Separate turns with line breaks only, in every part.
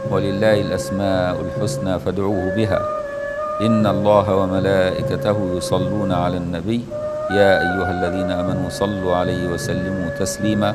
ولله الأسماء الحسنى فادعوه بها إن الله وملائكته يصلون على النبي يا أيها الذين آمنوا صلوا عليه وسلموا تسليما.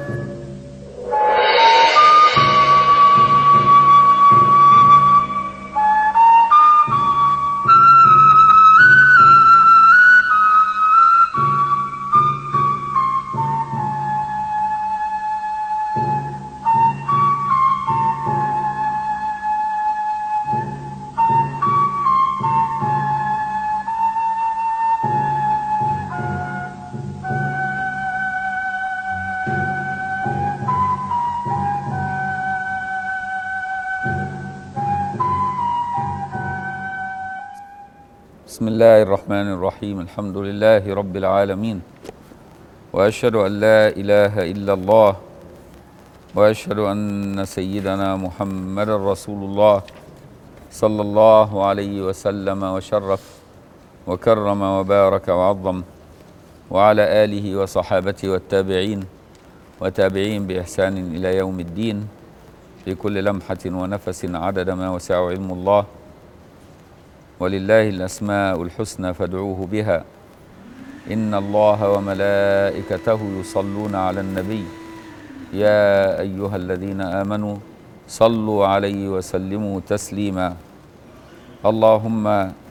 بسم الله الرحمن الرحيم. الحمد لله رب العالمين، وأشهد أن لا إله إلا الله، وأشهد أن سيدنا محمد رسول الله صلى الله عليه وسلم وشرف وكرم وبارك وعظم، وعلى آله وصحابته والتابعين وتابعين بإحسان إلى يوم الدين، في كل لمحة ونفس عدد ما وسع علم الله. ولله الأسماء الحسنى فادعوه بها إن الله وملائكته يصلون على النبي يا أيها الذين آمنوا صلوا عليه وسلموا تسليما. اللهم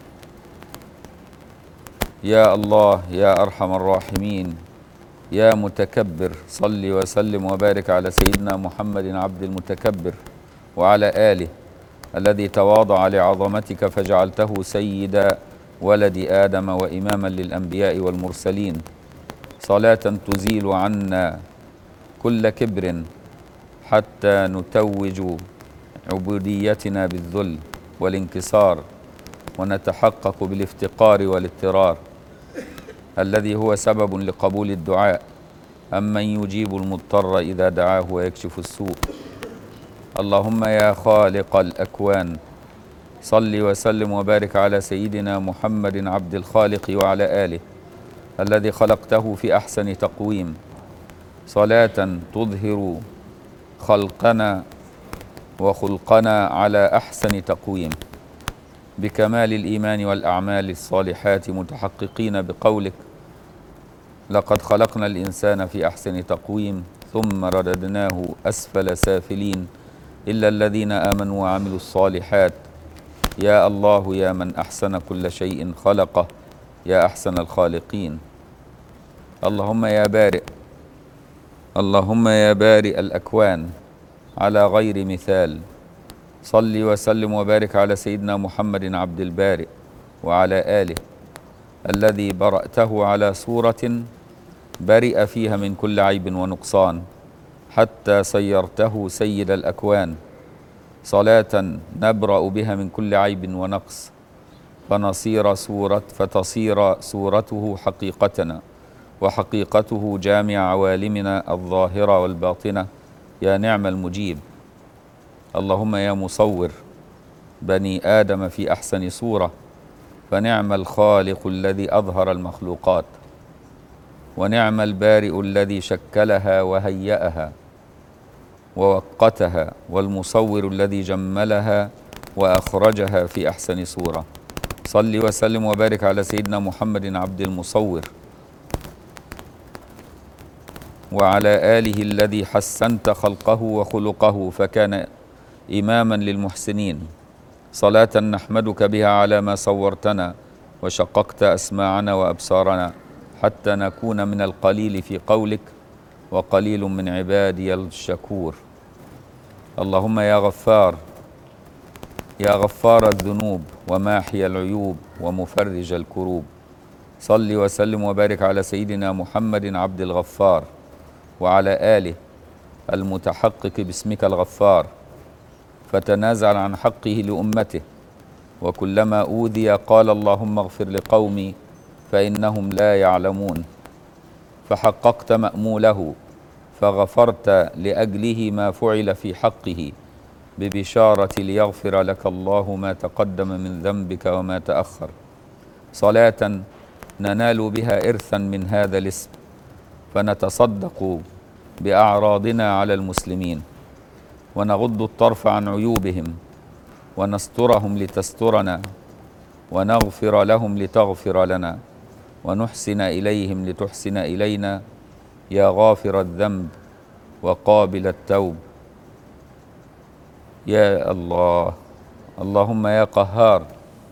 يا الله يا أرحم الراحمين يا متكبر، صل وسلم وبارك على سيدنا محمد عبد المتكبر وعلى آله الذي تواضع لعظمتك فجعلته سيد ولد آدم وإماما للأنبياء والمرسلين، صلاة تزيل عنا كل كبر حتى نتوج عبوديتنا بالذل والانكسار ونتحقق بالافتقار والاضطرار الذي هو سبب لقبول الدعاء، أمن يجيب المضطر إذا دعاه ويكشف السوء. اللهم يا خالق الأكوان صل وسلم وبارك على سيدنا محمد عبد الخالق وعلى آله الذي خلقته في أحسن تقويم، صلاة تظهر خلقنا وخلقنا على أحسن تقويم بكمال الإيمان والأعمال الصالحات، متحققين بقولك لقد خلقنا الإنسان في أحسن تقويم ثم رددناه أسفل سافلين إلا الذين آمنوا وعملوا الصالحات. يا الله يا من أحسن كل شيء خلقه يا أحسن الخالقين. اللهم يا بارئ، اللهم يا بارئ الأكوان على غير مثال، صل وسلم وبارك على سيدنا محمد عبد البارئ وعلى آله الذي برأته على صورة برئ فيها من كل عيب ونقصان حتى صيرته سيد الأكوان، صلاة نبرأ بها من كل عيب ونقص فتصير صورته حقيقتنا وحقيقته جامع عوالمنا الظاهرة والباطنة. يا نعم المجيب. اللهم يا مصور بني آدم في أحسن صورة، فنعم الخالق الذي أظهر المخلوقات، ونعم البارئ الذي شكلها وهيأها ووقتها، والمصور الذي جملها وأخرجها في أحسن صورة. صل وسلم وبارك على سيدنا محمد عبد المصور وعلى آله الذي حسنت خلقه وخلقه فكان إماما للمحسنين، صلاة نحمدك بها على ما صورتنا وشققت أسماعنا وأبصارنا حتى نكون من القليل في قولك وقليل من عبادي الشكور. اللهم يا غفار، يا غفار الذنوب وماحي العيوب ومفرج الكروب، صل وسلم وبارك على سيدنا محمد عبد الغفار وعلى آله المتحقق باسمك الغفار، فتنازل عن حقه لأمته، وكلما أوذي قال اللهم اغفر لقومي فإنهم لا يعلمون، فحققت مأموله فغفرت لأجله ما فعل في حقه ببشارة ليغفر لك الله ما تقدم من ذنبك وما تأخر، صلاة ننال بها إرثا من هذا الاسم فنتصدق بأعراضنا على المسلمين ونغض الطرف عن عيوبهم ونسترهم لتسترنا، ونغفر لهم لتغفر لنا، ونحسن إليهم لتحسن إلينا، يا غافر الذنب وقابل التوب. يا الله، اللهم يا قهار،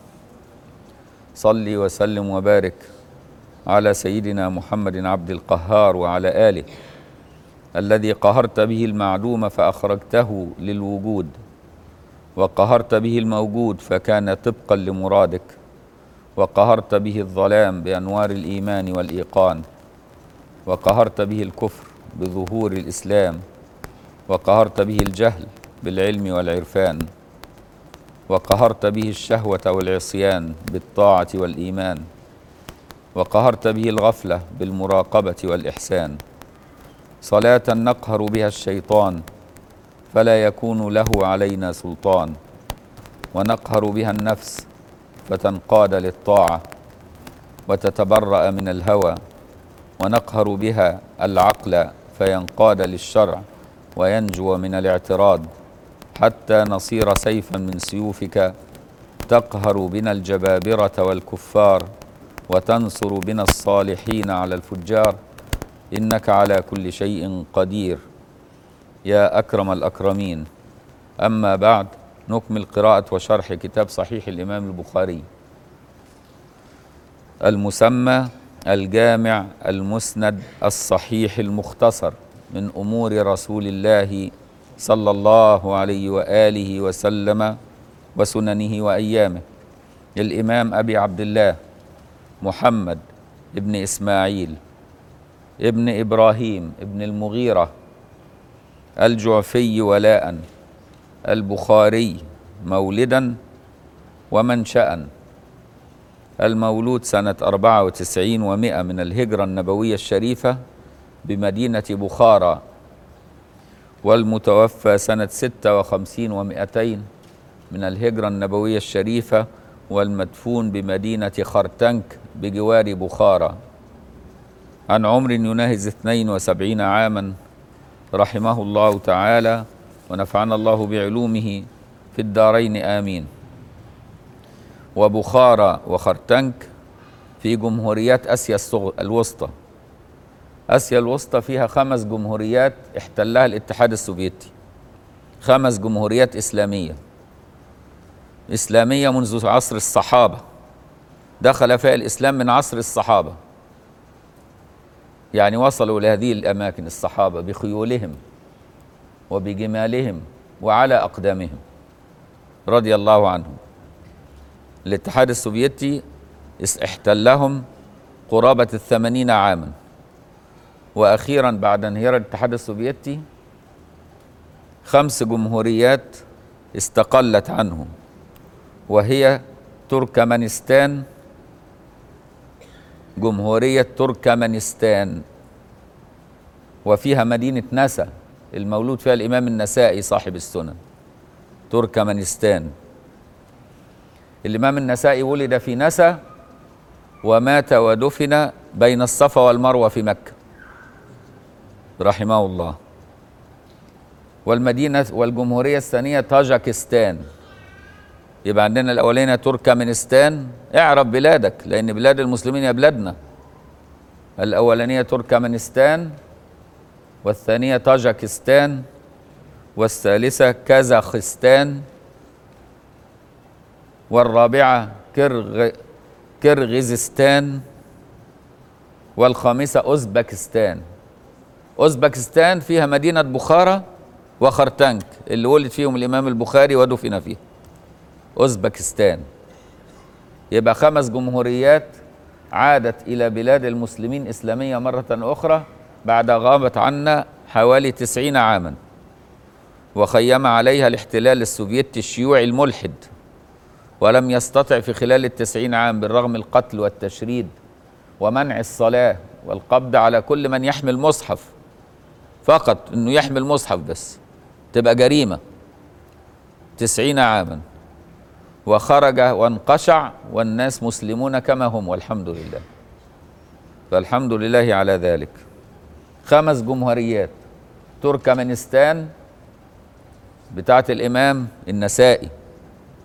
صل وسلم وبارك على سيدنا محمد عبد القهار وعلى آله الذي قهرت به المعدوم فأخرجته للوجود، وقهرت به الموجود فكان طبقا لمرادك، وقهرت به الظلام بأنوار الإيمان والإيقان، وقهرت به الكفر بظهور الإسلام، وقهرت به الجهل بالعلم والعرفان، وقهرت به الشهوة والعصيان بالطاعة والإيمان، وقهرت به الغفلة بالمراقبة والإحسان. صلاة نقهر بها الشيطان فلا يكون له علينا سلطان، ونقهر بها النفس فتنقاد للطاعة وتتبرأ من الهوى، ونقهر بها العقل فينقاد للشرع وينجو من الاعتراض، حتى نصير سيفا من سيوفك تقهر بنا الجبابرة والكفار، وتنصر بنا الصالحين على الفجار، إنك على كل شيء قدير يا أكرم الأكرمين. أما بعد، نكمل قراءة وشرح كتاب صحيح الإمام البخاري المسمى الجامع المسند الصحيح المختصر من أمور رسول الله صلى الله عليه وآله وسلم وسننه وأيامه، الإمام أبي عبد الله محمد ابن إسماعيل ابن إبراهيم ابن المغيرة الجعفي ولاء البخاري مولدا ومنشأ، المولود سنة 94 و100 من الهجرة النبوية الشريفة بمدينة بخارى، والمتوفى سنة 56 و200 من الهجرة النبوية الشريفة، والمدفون بمدينة خرتنك بجوار بخارى، عن عمر يناهز 72 عاما، رحمه الله تعالى ونفعنا الله بعلومه في الدارين آمين. وبخارى وخرتنك في جمهوريات آسيا الوسطى. آسيا الوسطى فيها 5 جمهوريات احتلها الاتحاد السوفيتي، 5 جمهوريات إسلامية منذ عصر الصحابة، دخل فيها الإسلام من عصر الصحابة، يعني وصلوا لهذه الأماكن الصحابة بخيولهم وبجمالهم وعلى أقدامهم رضي الله عنهم. الاتحاد السوفيتي احتلهم قرابة 80 عاما، وأخيرا بعد انهيار الاتحاد السوفيتي 5 جمهوريات استقلت عنهم، وهي تركمانستان، جمهورية تركمانستان، وفيها مدينة نسا المولود فيها الإمام النسائي صاحب السنن. تركمانستان، الإمام النسائي ولد في نسا ومات ودفن بين الصفا والمروة في مكة رحمه الله. والمدينة والجمهورية الثانية طاجكستان. يبقى عندنا الأولانية تركمانستان، اعرف بلادك لأن بلاد المسلمين يا بلادنا. الأولانية تركمانستان، والثانية طاجكستان، والثالثة كازاخستان، والرابعة كرغيزستان، والخامسة أوزبكستان. أوزبكستان فيها مدينة بخارى وخرتنك اللي ولد فيهم الإمام البخاري ودفن فيه، أوزبكستان. يبقى 5 جمهوريات عادت إلى بلاد المسلمين إسلامية مرة أخرى بعد غابت عنا حوالي 90 عاما، وخيم عليها الاحتلال السوفيتي الشيوعي الملحد، ولم يستطع في خلال 90 عام بالرغم من القتل والتشريد ومنع الصلاة والقبض على كل من يحمل مصحف، فقط انه يحمل مصحف بس تبقى جريمة، 90 عاما، وخرج وانقشع والناس مسلمون كما هم والحمد لله. فالحمد لله على ذلك. 5 جمهوريات: تركمانستان بتاعت الإمام النسائي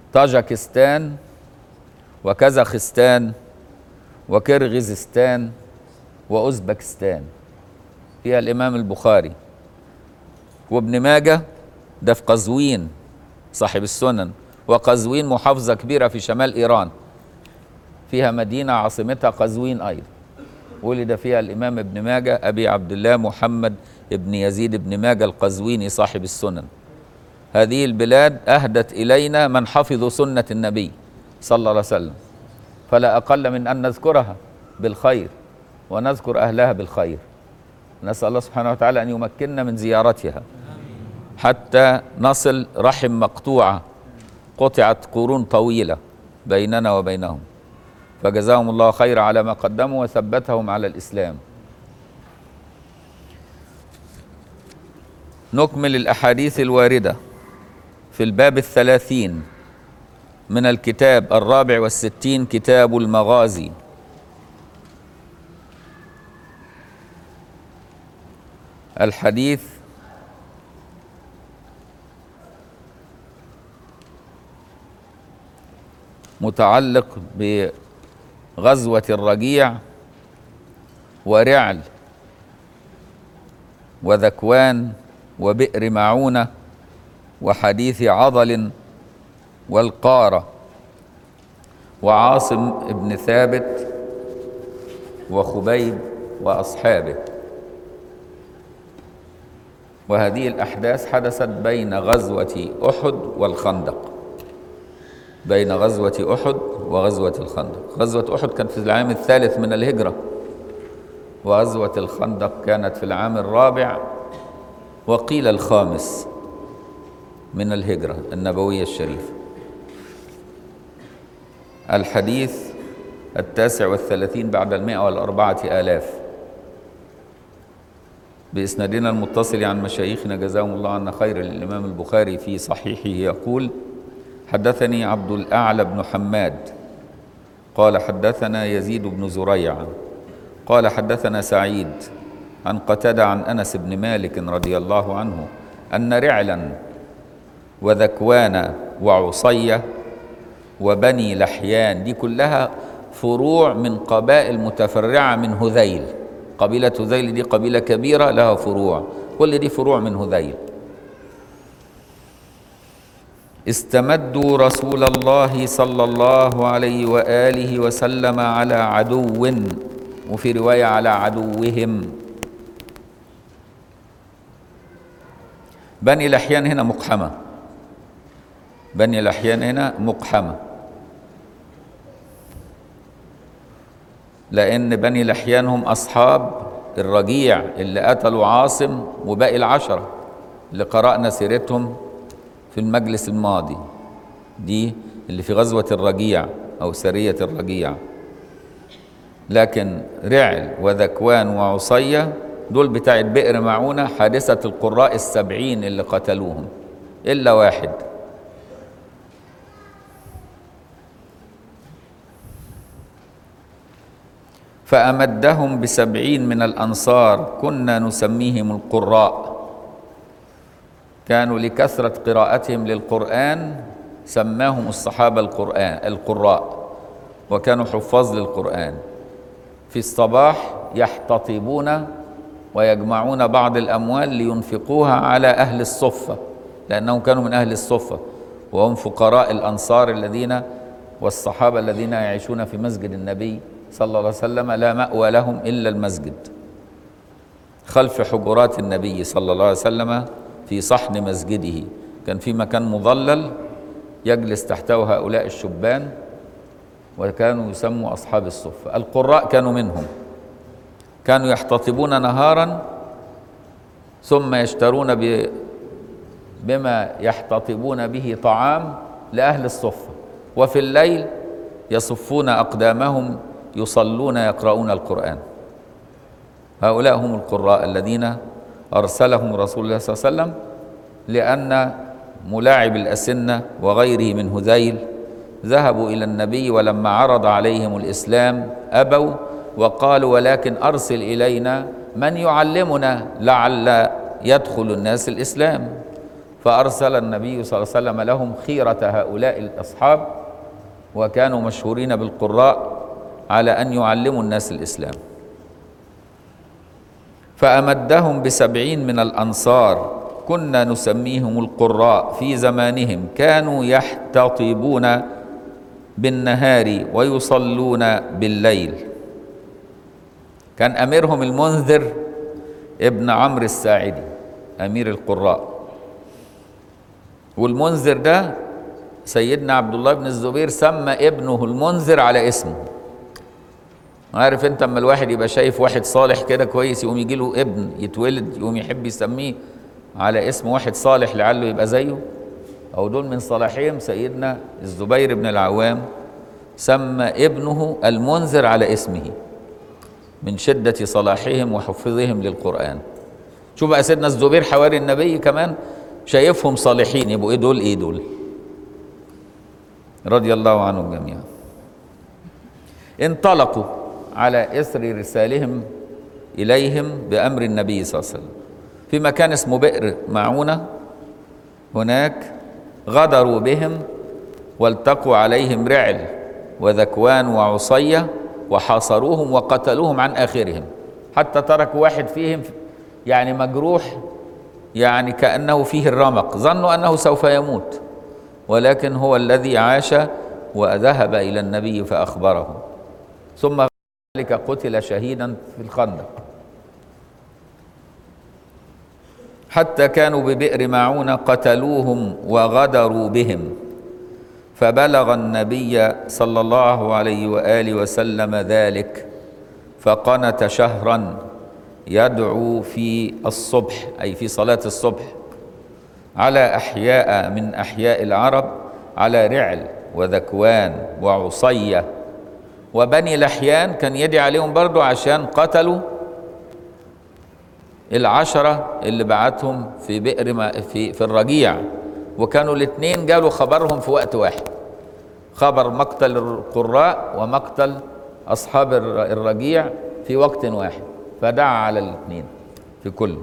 طاجكستان وكازاخستان وكرغيزستان وأوزبكستان، فيها الإمام البخاري. وابن ماجه ده في قزوين صاحب السنن، وقزوين محافظة كبيرة في شمال إيران، فيها مدينة عاصمتها قزوين أيضا، ولد فيها الإمام ابن ماجه أبي عبد الله محمد ابن يزيد بن ماجه القزويني صاحب السنن. هذه البلاد أهدت إلينا من حفظوا سنة النبي صلى الله عليه وسلم، فلا أقل من أن نذكرها بالخير ونذكر أهلها بالخير. نسأل الله سبحانه وتعالى أن يمكننا من زيارتها حتى نصل رحم مقطوعة قطعت قرون طويلة بيننا وبينهم، فجزاهم الله خير على ما قدموا وثبتهم على الإسلام. نكمل الأحاديث الواردة في الباب 30 من الكتاب 64 كتاب المغازي. الحديث متعلق بغزوة الرجيع ورعل وذكوان وبئر معونة وحديث عضل والقارة وعاصم بن ثابت وخبيب وأصحابه. وهذه الأحداث حدثت بين غزوة أحد والخندق، بين غزوة أحد وغزوة الخندق. غزوة أحد كانت في العام 3 من الهجرة، وغزوة الخندق كانت في العام 4 وقيل 5 من الهجرة النبوية الشريفة. الحديث 39 بعد 104,000 بإسنادنا المتصل عن مشايخنا جزاهم الله عنا خير. الإمام البخاري في صحيحه يقول: حدثني عبد الأعلى بن حماد قال حدثنا يزيد بن زريع قال حدثنا سعيد عن قتادة عن أنس بن مالك رضي الله عنه أن رعلا وذكوان وعصية وبني لحيان، دي كلها فروع من قبائل متفرعة من هذيل. قبيلة هذيل دي قبيلة كبيرة لها فروع، كل دي فروع من هذيل. استمدوا رسول الله صلى الله عليه وآله وسلم على عدو، وفي رواية على عدوهم. بني لحيان هنا مقحمة، بني لحيان هنا مقحمة، لأن بني لحيان هم أصحاب الرجيع اللي قتلوا عاصم وباقي العشرة اللي قرأنا سيرتهم في المجلس الماضي، دي اللي في غزوة الرجيع أو سرية الرجيع. لكن رعل وذكوان وعصية دول بتاعت بئر معونة، حادثة القراء 70 اللي قتلوهم إلا واحد. فأمدهم ب70 من الأنصار كنا نسميهم القراء، كانوا لكثرة قراءتهم للقرآن سماهم الصحابة القراء، وكانوا حفاظ للقرآن. في الصباح يحتطبون ويجمعون بعض الأموال لينفقوها على أهل الصفة، لأنهم كانوا من أهل الصفة وهم فقراء الأنصار الذين والصحابة الذين يعيشون في مسجد النبي صلى الله عليه وسلم، لا مأوى لهم إلا المسجد خلف حجرات النبي صلى الله عليه وسلم في صحن مسجده. كان في مكان مظلل يجلس تحته هؤلاء الشبان، وكانوا يسموا أصحاب الصفة. القراء كانوا منهم، كانوا يحتطبون نهارا ثم يشترون بما يحتطبون به طعام لأهل الصفة، وفي الليل يصفون أقدامهم يصلون يقرؤون القرآن. هؤلاء هم القراء الذين أرسلهم رسول الله صلى الله عليه وسلم، لأن ملاعب الأسنة وغيره من هذيل ذهبوا إلى النبي ولما عرض عليهم الإسلام أبوا، وقالوا ولكن أرسل إلينا من يعلمنا لعل يدخل الناس الإسلام. فأرسل النبي صلى الله عليه وسلم لهم خيرة هؤلاء الأصحاب، وكانوا مشهورين بالقراء على أن يعلموا الناس الإسلام. فأمدهم ب70 من الأنصار كنا نسميهم القراء في زمانهم، كانوا يحتطبون بالنهار ويصلون بالليل. كان أميرهم المنذر ابن عمرو الساعدي أمير القراء، والمنذر ده سيدنا عبد الله بن الزبير سمى ابنه المنذر على اسمه. عارف انت اما الواحد يبقى شايف واحد صالح كده كويس، يقوم يجي له ابن يتولد يقوم يحب يسميه على اسم واحد صالح لعله يبقى زيه، او دول من صلاحهم. سيدنا الزبير بن العوام سمى ابنه المنذر على اسمه من شدة صلاحهم وحفظهم للقرآن. شوف بقى سيدنا الزبير حواري النبي كمان شايفهم صالحين، يبقوا ايه دول؟ ايه دول؟ رضي الله عنهم جميعا. انطلقوا على إثر رسالهم إليهم بأمر النبي صلى الله عليه وسلم في مكان اسمه بئر معونة. هناك غدروا بهم والتقوا عليهم رعل وذكوان وعصية وحاصروهم وقتلوهم عن آخرهم، حتى تركوا واحد فيهم يعني مجروح، يعني كأنه فيه الرمق، ظنوا أنه سوف يموت، ولكن هو الذي عاش وذهب إلى النبي فأخبره، ثم ذلك قتل شهيدا في الخندق. حتى كانوا ببئر معونة قتلوهم وغدروا بهم، فبلغ النبي صلى الله عليه وآله وسلم ذلك، فقنت شهرا يدعو في الصبح أي في صلاة الصبح على أحياء من أحياء العرب، على رعل وذكوان وعصية وبني لحيان، كان يدعي عليهم برضو عشان قتلوا 10 اللي بعتهم في بئر في الرجيع، وكانوا الاثنين جالوا خبرهم في وقت واحد، خبر مقتل القراء ومقتل أصحاب الرجيع في وقت واحد، فدعا على الاثنين في كل.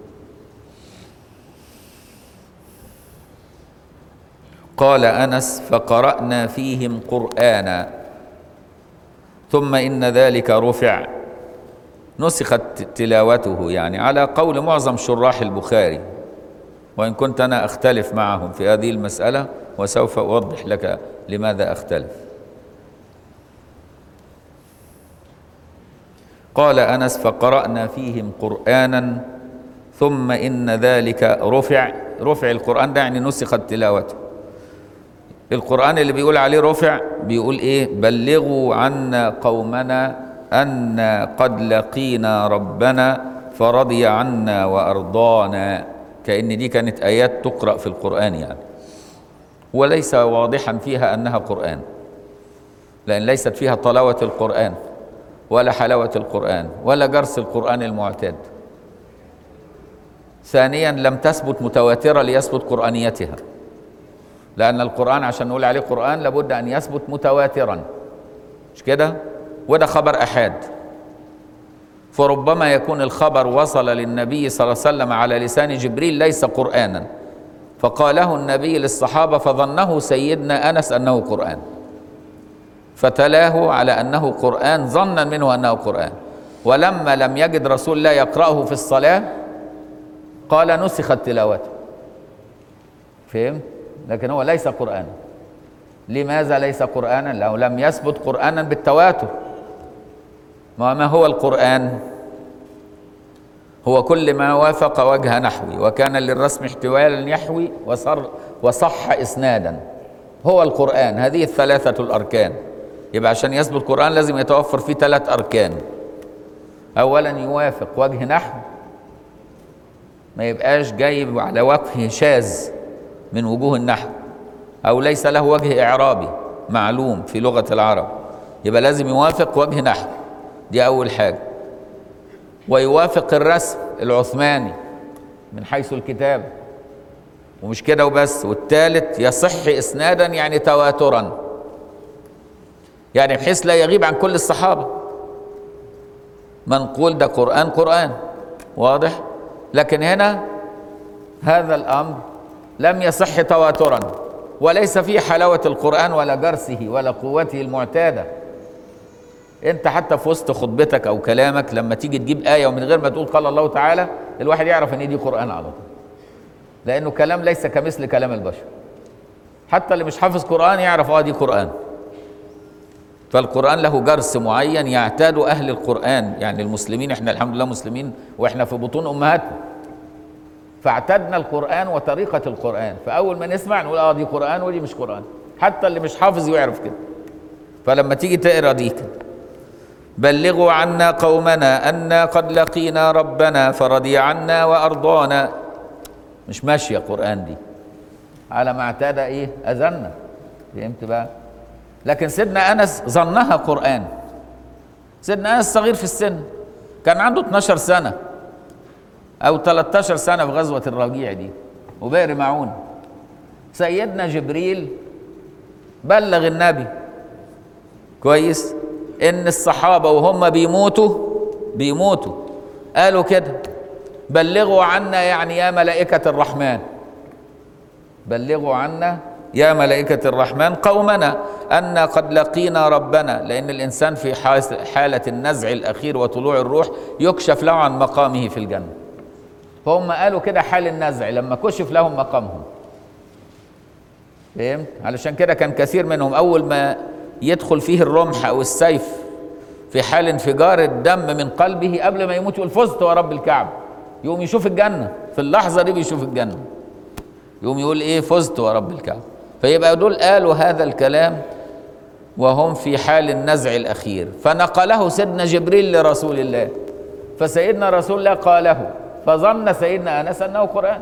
قال أنس: فقرأنا فيهم قرآنا ثم إن ذلك رفع، نسخت تلاوته، يعني على قول معظم شراح البخاري، وإن كنت أنا أختلف معهم في هذه المسألة، وسوف أوضح لك لماذا أختلف. قال أنس: فقرأنا فيهم قرآنا ثم إن ذلك رفع. رفع القرآن ده يعني نسخت تلاوته. القرآن اللي بيقول عليه رفع بيقول إيه؟ بلغوا عنا قومنا أن قد لقينا ربنا فرضي عنا وأرضانا، كأن دي كانت آيات تقرأ في القرآن يعني، وليس واضحا فيها أنها قرآن، لأن ليست فيها طلاوة القرآن ولا حلاوة القرآن ولا جرس القرآن المعتاد. ثانيا لم تثبت متواترة ليثبت قرآنيتها، لأن القرآن عشان نقول عليه قرآن لابد أن يثبت متواترا، مش كده؟ وده خبر أحاد، فربما يكون الخبر وصل للنبي صلى الله عليه وسلم على لسان جبريل ليس قرآنا، فقاله النبي للصحابة فظنه سيدنا أنس أنه قرآن، فتلاه على أنه قرآن ظنا منه أنه قرآن، ولما لم يجد رسول الله يقرأه في الصلاة قال نسخت تلاوته. فهمت؟ لكن هو ليس قرآنا. لماذا ليس قرآنا؟ لو لم يثبت قرآنا بالتواتر. ما هو القرآن؟ هو كل ما وافق وجه نحوي وكان للرسم احتوالا يحوي وصح إسنادا، هو القرآن. هذه الثلاثة الأركان. يبقى عشان يثبت القرآن لازم يتوفر فيه 3 أركان. أولا يوافق وجه نحو، ما يبقاش جايب على وجه شاذ من وجوه النحو، أو ليس له وجه إعرابي معلوم في لغة العرب، يبقى لازم يوافق وجه نحو، دي أول حاجة. ويوافق الرسم العثماني من حيث الكتاب، ومش كده وبس. والثالث يصح إسنادا يعني تواترا، يعني بحيث لا يغيب عن كل الصحابة، منقول ده قرآن قرآن، واضح؟ لكن هنا هذا الأمر لم يصح تواترا، وليس فيه حلاوة القرآن ولا جرسه ولا قوته المعتادة. انت حتى في وسط خطبتك او كلامك لما تيجي تجيب آية ومن غير ما تقول قال الله تعالى، الواحد يعرف ان دي قرآن على طول، لانه كلام ليس كمثل كلام البشر. حتى اللي مش حافظ قرآن يعرف دي قرآن. فالقرآن له جرس معين يعتاد أهل القرآن، يعني المسلمين، احنا الحمد لله مسلمين واحنا في بطون أمهاتنا، فاعتدنا القرآن وطريقة القرآن، فأول ما نسمع نقول دي قرآن ودي مش قرآن، حتى اللي مش حافظ يعرف كده. فلما تيجي تقرأ دي كده بلغوا عنا قومنا أنا قد لقينا ربنا فرضي عنا وأرضانا، مش ماشية قرآن دي على ما اعتاد أذنا. فهمت بقى؟ لكن سيدنا أنس ظنها قرآن. سيدنا أنس صغير في السن، كان عنده 12 سنة أو 13 سنة في غزوة الرجيع دي وبئر معون. سيدنا جبريل بلغ النبي كويس إن الصحابة وهم بيموتوا قالوا كده بلغوا عنا، يعني يا ملائكة الرحمن، بلغوا عنا يا ملائكة الرحمن قومنا أنا قد لقينا ربنا، لأن الإنسان في حالة النزع الأخير وطلوع الروح يكشف له عن مقامه في الجنة. فهم قالوا كده حال النزع لما كشف لهم مقامهم. فهمت؟ علشان كده كان كثير منهم أول ما يدخل فيه الرمح أو السيف في حال انفجار الدم من قلبه قبل ما يموت يقول فزت ورب الكعبة، يقوم يشوف الجنة في اللحظة دي، بيشوف الجنة، يقوم يقول فزت ورب الكعبة. فيبقى دول قالوا هذا الكلام وهم في حال النزع الأخير، فنقله سيدنا جبريل لرسول الله، فسيدنا رسول الله قاله، فظن سيدنا أنس أنه قرآن.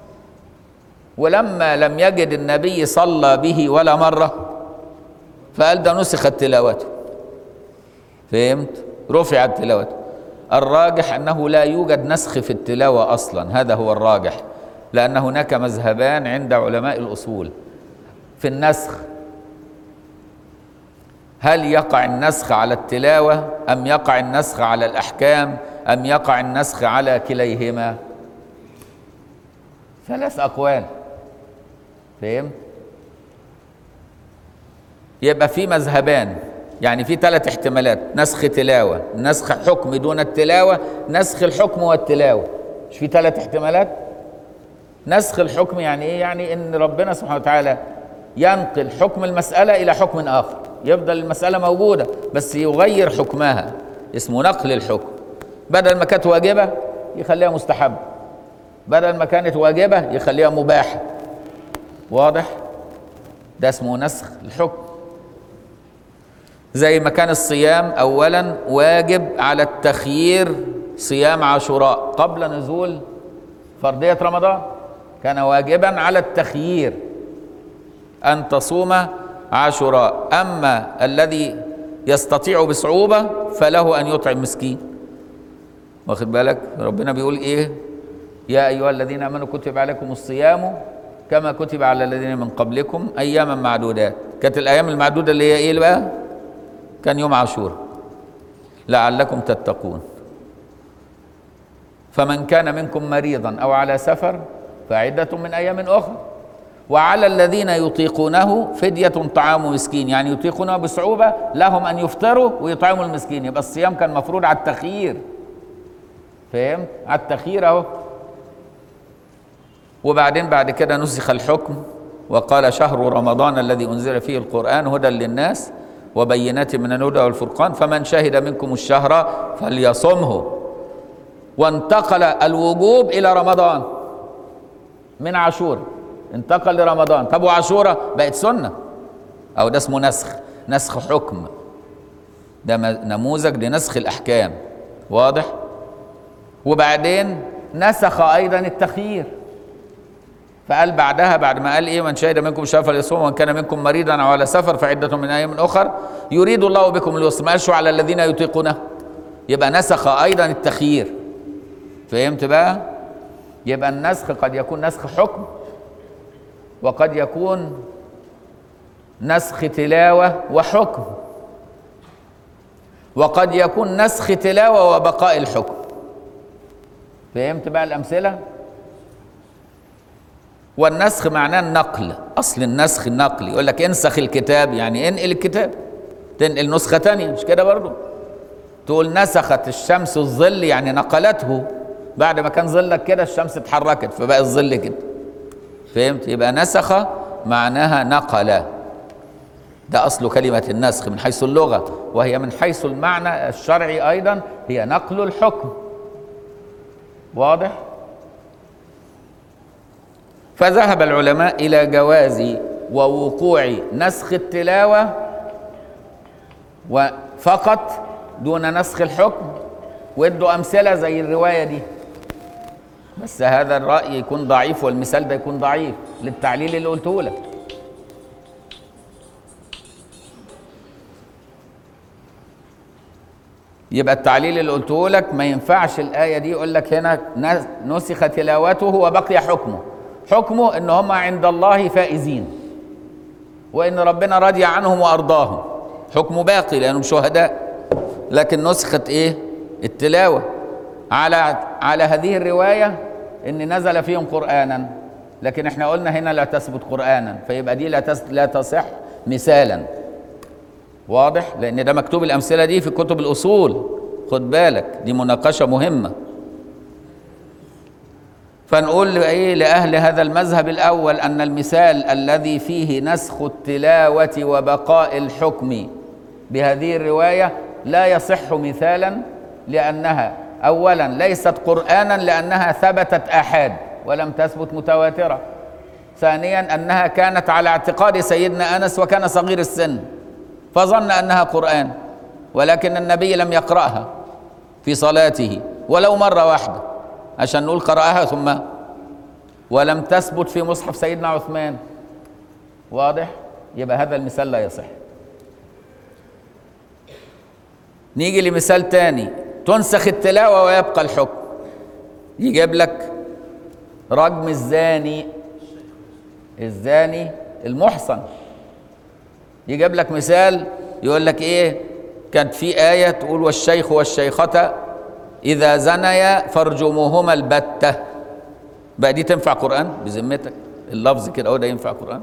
ولما لم يجد النبي صلى به ولا مرة فقال ده نسخت تلاوته. فهمت؟ رفعت تلاوته. الراجح أنه لا يوجد نسخ في التلاوة أصلا، هذا هو الراجح، لأن هناك مذهبان عند علماء الأصول في النسخ. هل يقع النسخ على التلاوة أم يقع النسخ على الأحكام أم يقع النسخ على كليهما؟ 3 أقوال. فهم؟ يبقى في مذهبان، يعني في 3 احتمالات: نسخ تلاوة، نسخ حكم دون التلاوة، نسخ الحكم والتلاوة. مش في 3 احتمالات؟ نسخ الحكم يعني ايه؟ يعني ان ربنا سبحانه وتعالى ينقل حكم المسألة إلى حكم آخر، يفضل المسألة موجودة بس يغير حكمها، اسمه نقل الحكم. بدل ما كانت واجبة يخليها مستحب، بدل ما كانت واجبة يخليها مباحة. واضح؟ ده اسمه نسخ الحكم. زي ما كان الصيام أولا واجب على التخيير، صيام عاشوراء قبل نزول فرضية رمضان كان واجبا على التخيير أن تصوم عاشوراء، أما الذي يستطيع بصعوبة فله أن يطعم مسكين. واخد بالك؟ ربنا بيقول يا أيها الذين آمنوا كتب عليكم الصيام كما كتب على الذين من قبلكم أياما معدودات. كانت الأيام المعدودة اللي هي بقى؟ كان يوم عاشوراء لعلكم تتقون. فمن كان منكم مريضا أو على سفر فعدة من أيام أخرى، وعلى الذين يطيقونه فدية طعام مسكين، يعني يطيقونه بصعوبة لهم أن يفطروا ويطعموا المسكين. يبقى الصيام كان مفروض على التخيير. فهمت؟ على التخيير أهو. وبعدين بعد كده نسخ الحكم وقال شهر رمضان الذي أنزل فيه القرآن هدى للناس وبينات من الهدى والفرقان فمن شهد منكم الشهر فليصمه. وانتقل الوجوب إلى رمضان من عاشوراء، انتقل لرمضان. طب وعاشوراء بقت سنة، أو ده اسمه نسخ حكم، ده نموذج لنسخ الأحكام. واضح؟ وبعدين نسخ أيضا التخيير، فقال بعدها بعد ما قال من شهد منكم الشهر فليصوم ومن كان منكم مريضا أو على سفر فعدة من أيام أخر يريد الله بكم اليسر، ما قالش على الذين يطيقونه. يبقى نسخ أيضا التخيير. فهمت بقى؟ يبقى النسخ قد يكون نسخ حكم، وقد يكون نسخ تلاوة وحكم، وقد يكون نسخ تلاوة وبقاء الحكم. فهمت بقى الأمثلة؟ والنسخ معناه النقل، أصل النسخ النقل، يقول لك انسخ الكتاب يعني انقل الكتاب، تنقل نسخة تانية، مش كده برضو؟ تقول نسخت الشمس الظل يعني نقلته، بعد ما كان ظلك كده الشمس اتحركت فبقى الظل كده، فهمت؟ يبقى نسخ معناها نقل، ده أصل كلمة النسخ من حيث اللغة، وهي من حيث المعنى الشرعي أيضا هي نقل الحكم. واضح؟ فذهب العلماء إلى جواز ووقوع نسخ التلاوة وفقط دون نسخ الحكم، وادوا أمثلة زي الرواية دي، بس هذا الرأي يكون ضعيف والمثال ده يكون ضعيف للتعليل اللي قلته لك. يبقى التعليل اللي قلته لك ما ينفعش الآية دي، يقول لك هنا نسخ تلاوته وبقي حكمه، حكمه ان هم عند الله فائزين وان ربنا رضي عنهم وارضاهم، حكمه باقي لانهم شهداء، لكن نسخت ايه؟ التلاوة على هذه الرواية ان نزل فيهم قرآنا، لكن احنا قلنا هنا لا تثبت قرآنا، فيبقى دي لا تصح مثالا. واضح؟ لان ده مكتوب الامثلة دي في كتب الاصول، خد بالك دي مناقشة مهمة. فنقول ايه لأهل هذا المذهب الأول أن المثال الذي فيه نسخ التلاوة وبقاء الحكم بهذه الرواية لا يصح مثالا، لأنها أولا ليست قرآنا لأنها ثبتت آحاد ولم تثبت متواترة، ثانيا أنها كانت على اعتقاد سيدنا أنس وكان صغير السن فظن أنها قرآن، ولكن النبي لم يقرأها في صلاته ولو مرة واحدة عشان نقول قرأها ثم، ولم تثبت في مصحف سيدنا عثمان. واضح؟ يبقى هذا المثال لا يصح. نيجي لمثال تاني، تنسخ التلاوة ويبقى الحكم، يجيب لك رجم الزاني المحصن، يجيب لك مثال يقول لك ايه، كانت في آية تقول والشيخ والشيخة إذا زنيا فارجموهما البتة، بقى دي تنفع قرآن بذمتك؟ اللفظ كده هو ده ينفع قرآن؟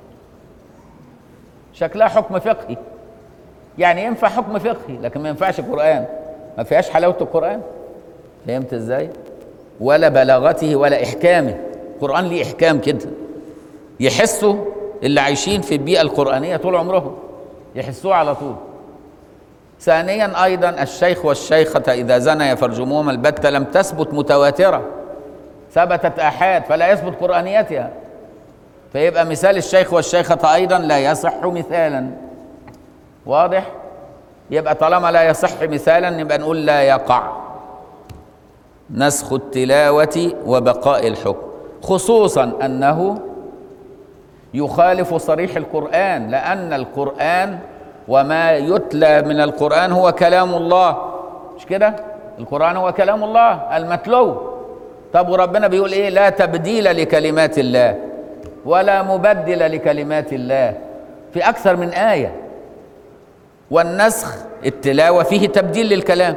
شكلها حكم فقهي، يعني ينفع حكم فقهي لكن ما ينفعش قرآن، ما فيهاش حلاوة القرآن، فهمت ازاي؟ ولا بلاغته ولا إحكامه، القرآن ليه إحكام كده يحسوا اللي عايشين في البيئة القرآنية طول عمرهم يحسوه على طول. ثانيا أيضا الشيخ والشيخة إذا زنيا فارجموهما البتة لم تثبت متواترة، ثبتت آحاد فلا يثبت قرآنيتها، فيبقى مثال الشيخ والشيخة أيضا لا يصح مثالا. واضح؟ يبقى طالما لا يصح مثالا يبقى نقول لا يقع نسخ التلاوة وبقاء الحكم، خصوصا أنه يخالف صريح القرآن، لأن القرآن وما يتلى من القرآن هو كلام الله، مش كده؟ القرآن هو كلام الله المتلو. طب وربنا بيقول ايه؟ لا تبديل لكلمات الله ولا مبدل لكلمات الله في أكثر من آية، والنسخ التلاوة فيه تبديل للكلام،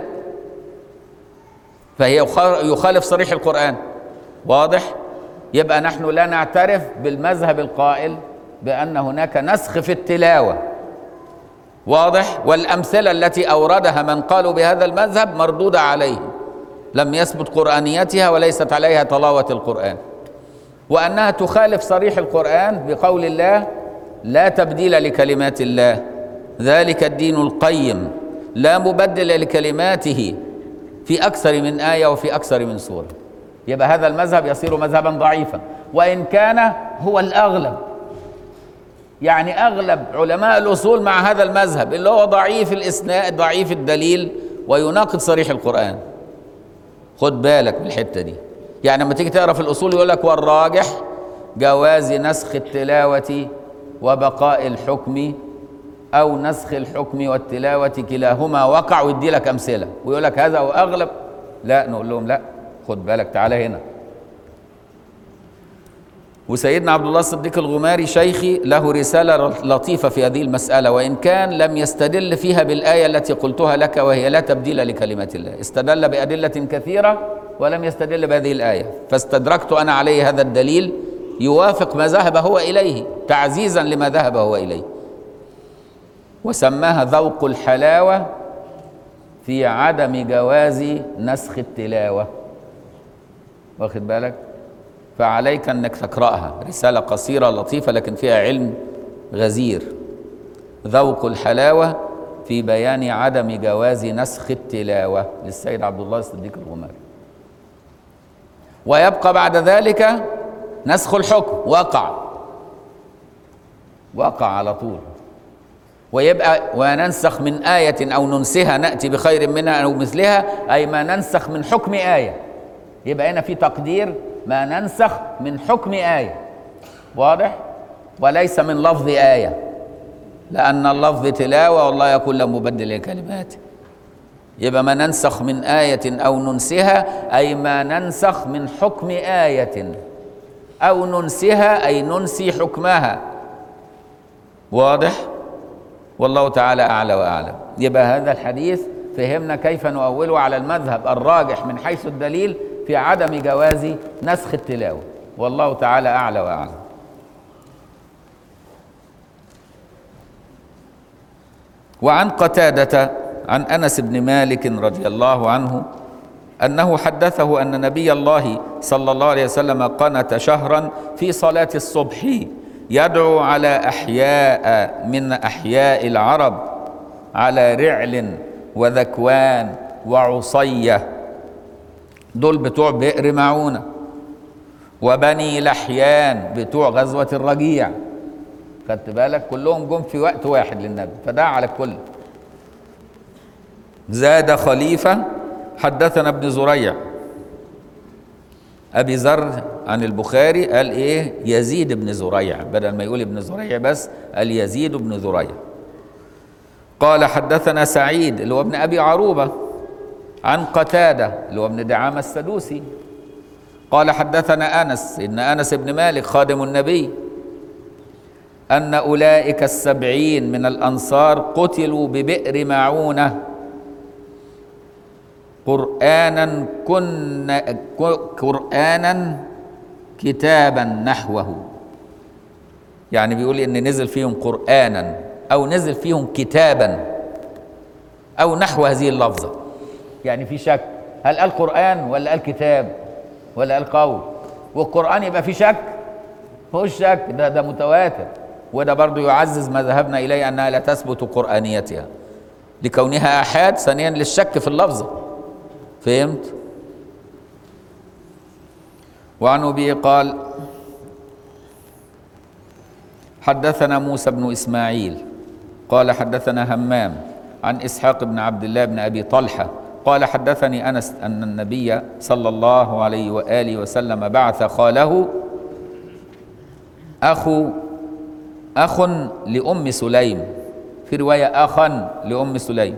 فهي يخالف صريح القرآن. واضح؟ يبقى نحن لا نعترف بالمذهب القائل بأن هناك نسخ في التلاوة. واضح؟ والأمثلة التي أوردها من قالوا بهذا المذهب مردودة عليهم، لم يثبت قرآنيتها وليست عليها طلاوة القرآن، وأنها تخالف صريح القرآن بقول الله لا تبديل لكلمات الله ذلك الدين القيم لا مبدل لكلماته في أكثر من آية وفي أكثر من سورة. يبقى هذا المذهب يصير مذهبا ضعيفا، وإن كان هو الأغلب، يعني أغلب علماء الأصول مع هذا المذهب اللي هو ضعيف الإسناد ضعيف الدليل ويناقض صريح القرآن. خد بالك من الحتة دي، يعني لما تيجي تقرأ في الأصول يقول لك والراجح جواز نسخ التلاوة وبقاء الحكم أو نسخ الحكم والتلاوة كلاهما وقع، ويدي لك أمثلة ويقول لك هذا هو أغلب. لا، نقول لهم لا، خد بالك تعالى هنا. وسيدنا عبد الله الصديق الغماري شيخي له رسالة لطيفة في هذه المسألة، وإن كان لم يستدل فيها بالآية التي قلتها لك وهي لا تبديل لكلمات الله، استدل بأدلة كثيرة ولم يستدل بهذه الآية، فاستدركت أنا عليه هذا الدليل يوافق ما ذهب هو إليه تعزيزا لما ذهب هو إليه، وسماها ذوق الحلاوة في عدم جواز نسخ التلاوة. واخد بالك؟ فعليك أنك تقرأها، رسالة قصيرة لطيفة لكن فيها علم غزير. ذوق الحلاوة في بيان عدم جواز نسخ التلاوة للسيد عبد الله الصديق الغماري. ويبقى بعد ذلك نسخ الحكم، وقع على طول. ويبقى وننسخ من آية أو ننسها نأتي بخير منها أو مثلها، أي ما ننسخ من حكم آية. يبقى هنا في تقدير ما ننسخ من حكم آية، واضح؟ وليس من لفظ آية، لأن اللفظ تلاوة والله يقول لا مبدل لكلماته. يبقى ما ننسخ من آية أو ننسها أي ما ننسخ من حكم آية، أو ننسها أي ننسي حكمها، واضح؟ والله تعالى أعلى وأعلم. يبقى هذا الحديث فهمنا كيف نؤوله على المذهب الراجح من حيث الدليل في عدم جواز نسخ التلاوة، والله تعالى أعلى وأعلم. وعن قتادة عن أنس بن مالك رضي الله عنه أنه حدثه أن نبي الله صلى الله عليه وسلم قنت شهرا في صلاة الصبح يدعو على أحياء من أحياء العرب، على رعل وذكوان وعصية، دول بتوع بئر معونة، وبني لحيان بتوع غزوة الرجيع. خدت بالك؟ كلهم جم في وقت واحد للنبي فدعا على الكل. زاد خليفة حدثنا ابن زريع، أبي ذر عن البخاري قال إيه؟ يزيد بن زريع، بدل ما يقول ابن زريع بس قال يزيد بن زريع. قال حدثنا سعيد اللي هو ابن أبي عروبة عن قتادة اللي هو ابن دعامة السدوسي قال حدثنا أنس إن أنس بن مالك خادم النبي أن أولئك 70 من الأنصار قتلوا ببئر معونة قرآنا كتابا نحوه. يعني بيقول إن نزل فيهم قرآنا أو نزل فيهم كتابا أو نحو هذه اللفظة. يعني في شك، هل قال قرآن ولا قال كتاب ولا قال قول؟ والقرآن يبقى في شك؟ مفيش شك، ده متواتر. وده برضو يعزز ما ذهبنا إليه أنها لا تثبت قرآنيتها لكونها آحاد، ثانيا للشك في اللفظة. فهمت؟ وعن أبي قال حدثنا موسى بن إسماعيل قال حدثنا همام عن إسحاق بن عبد الله بن أبي طلحة قال حدثني أنس أن النبي صلى الله عليه وآله وسلم بعث خاله أخ لأم سليم، في رواية أخا لأم سليم.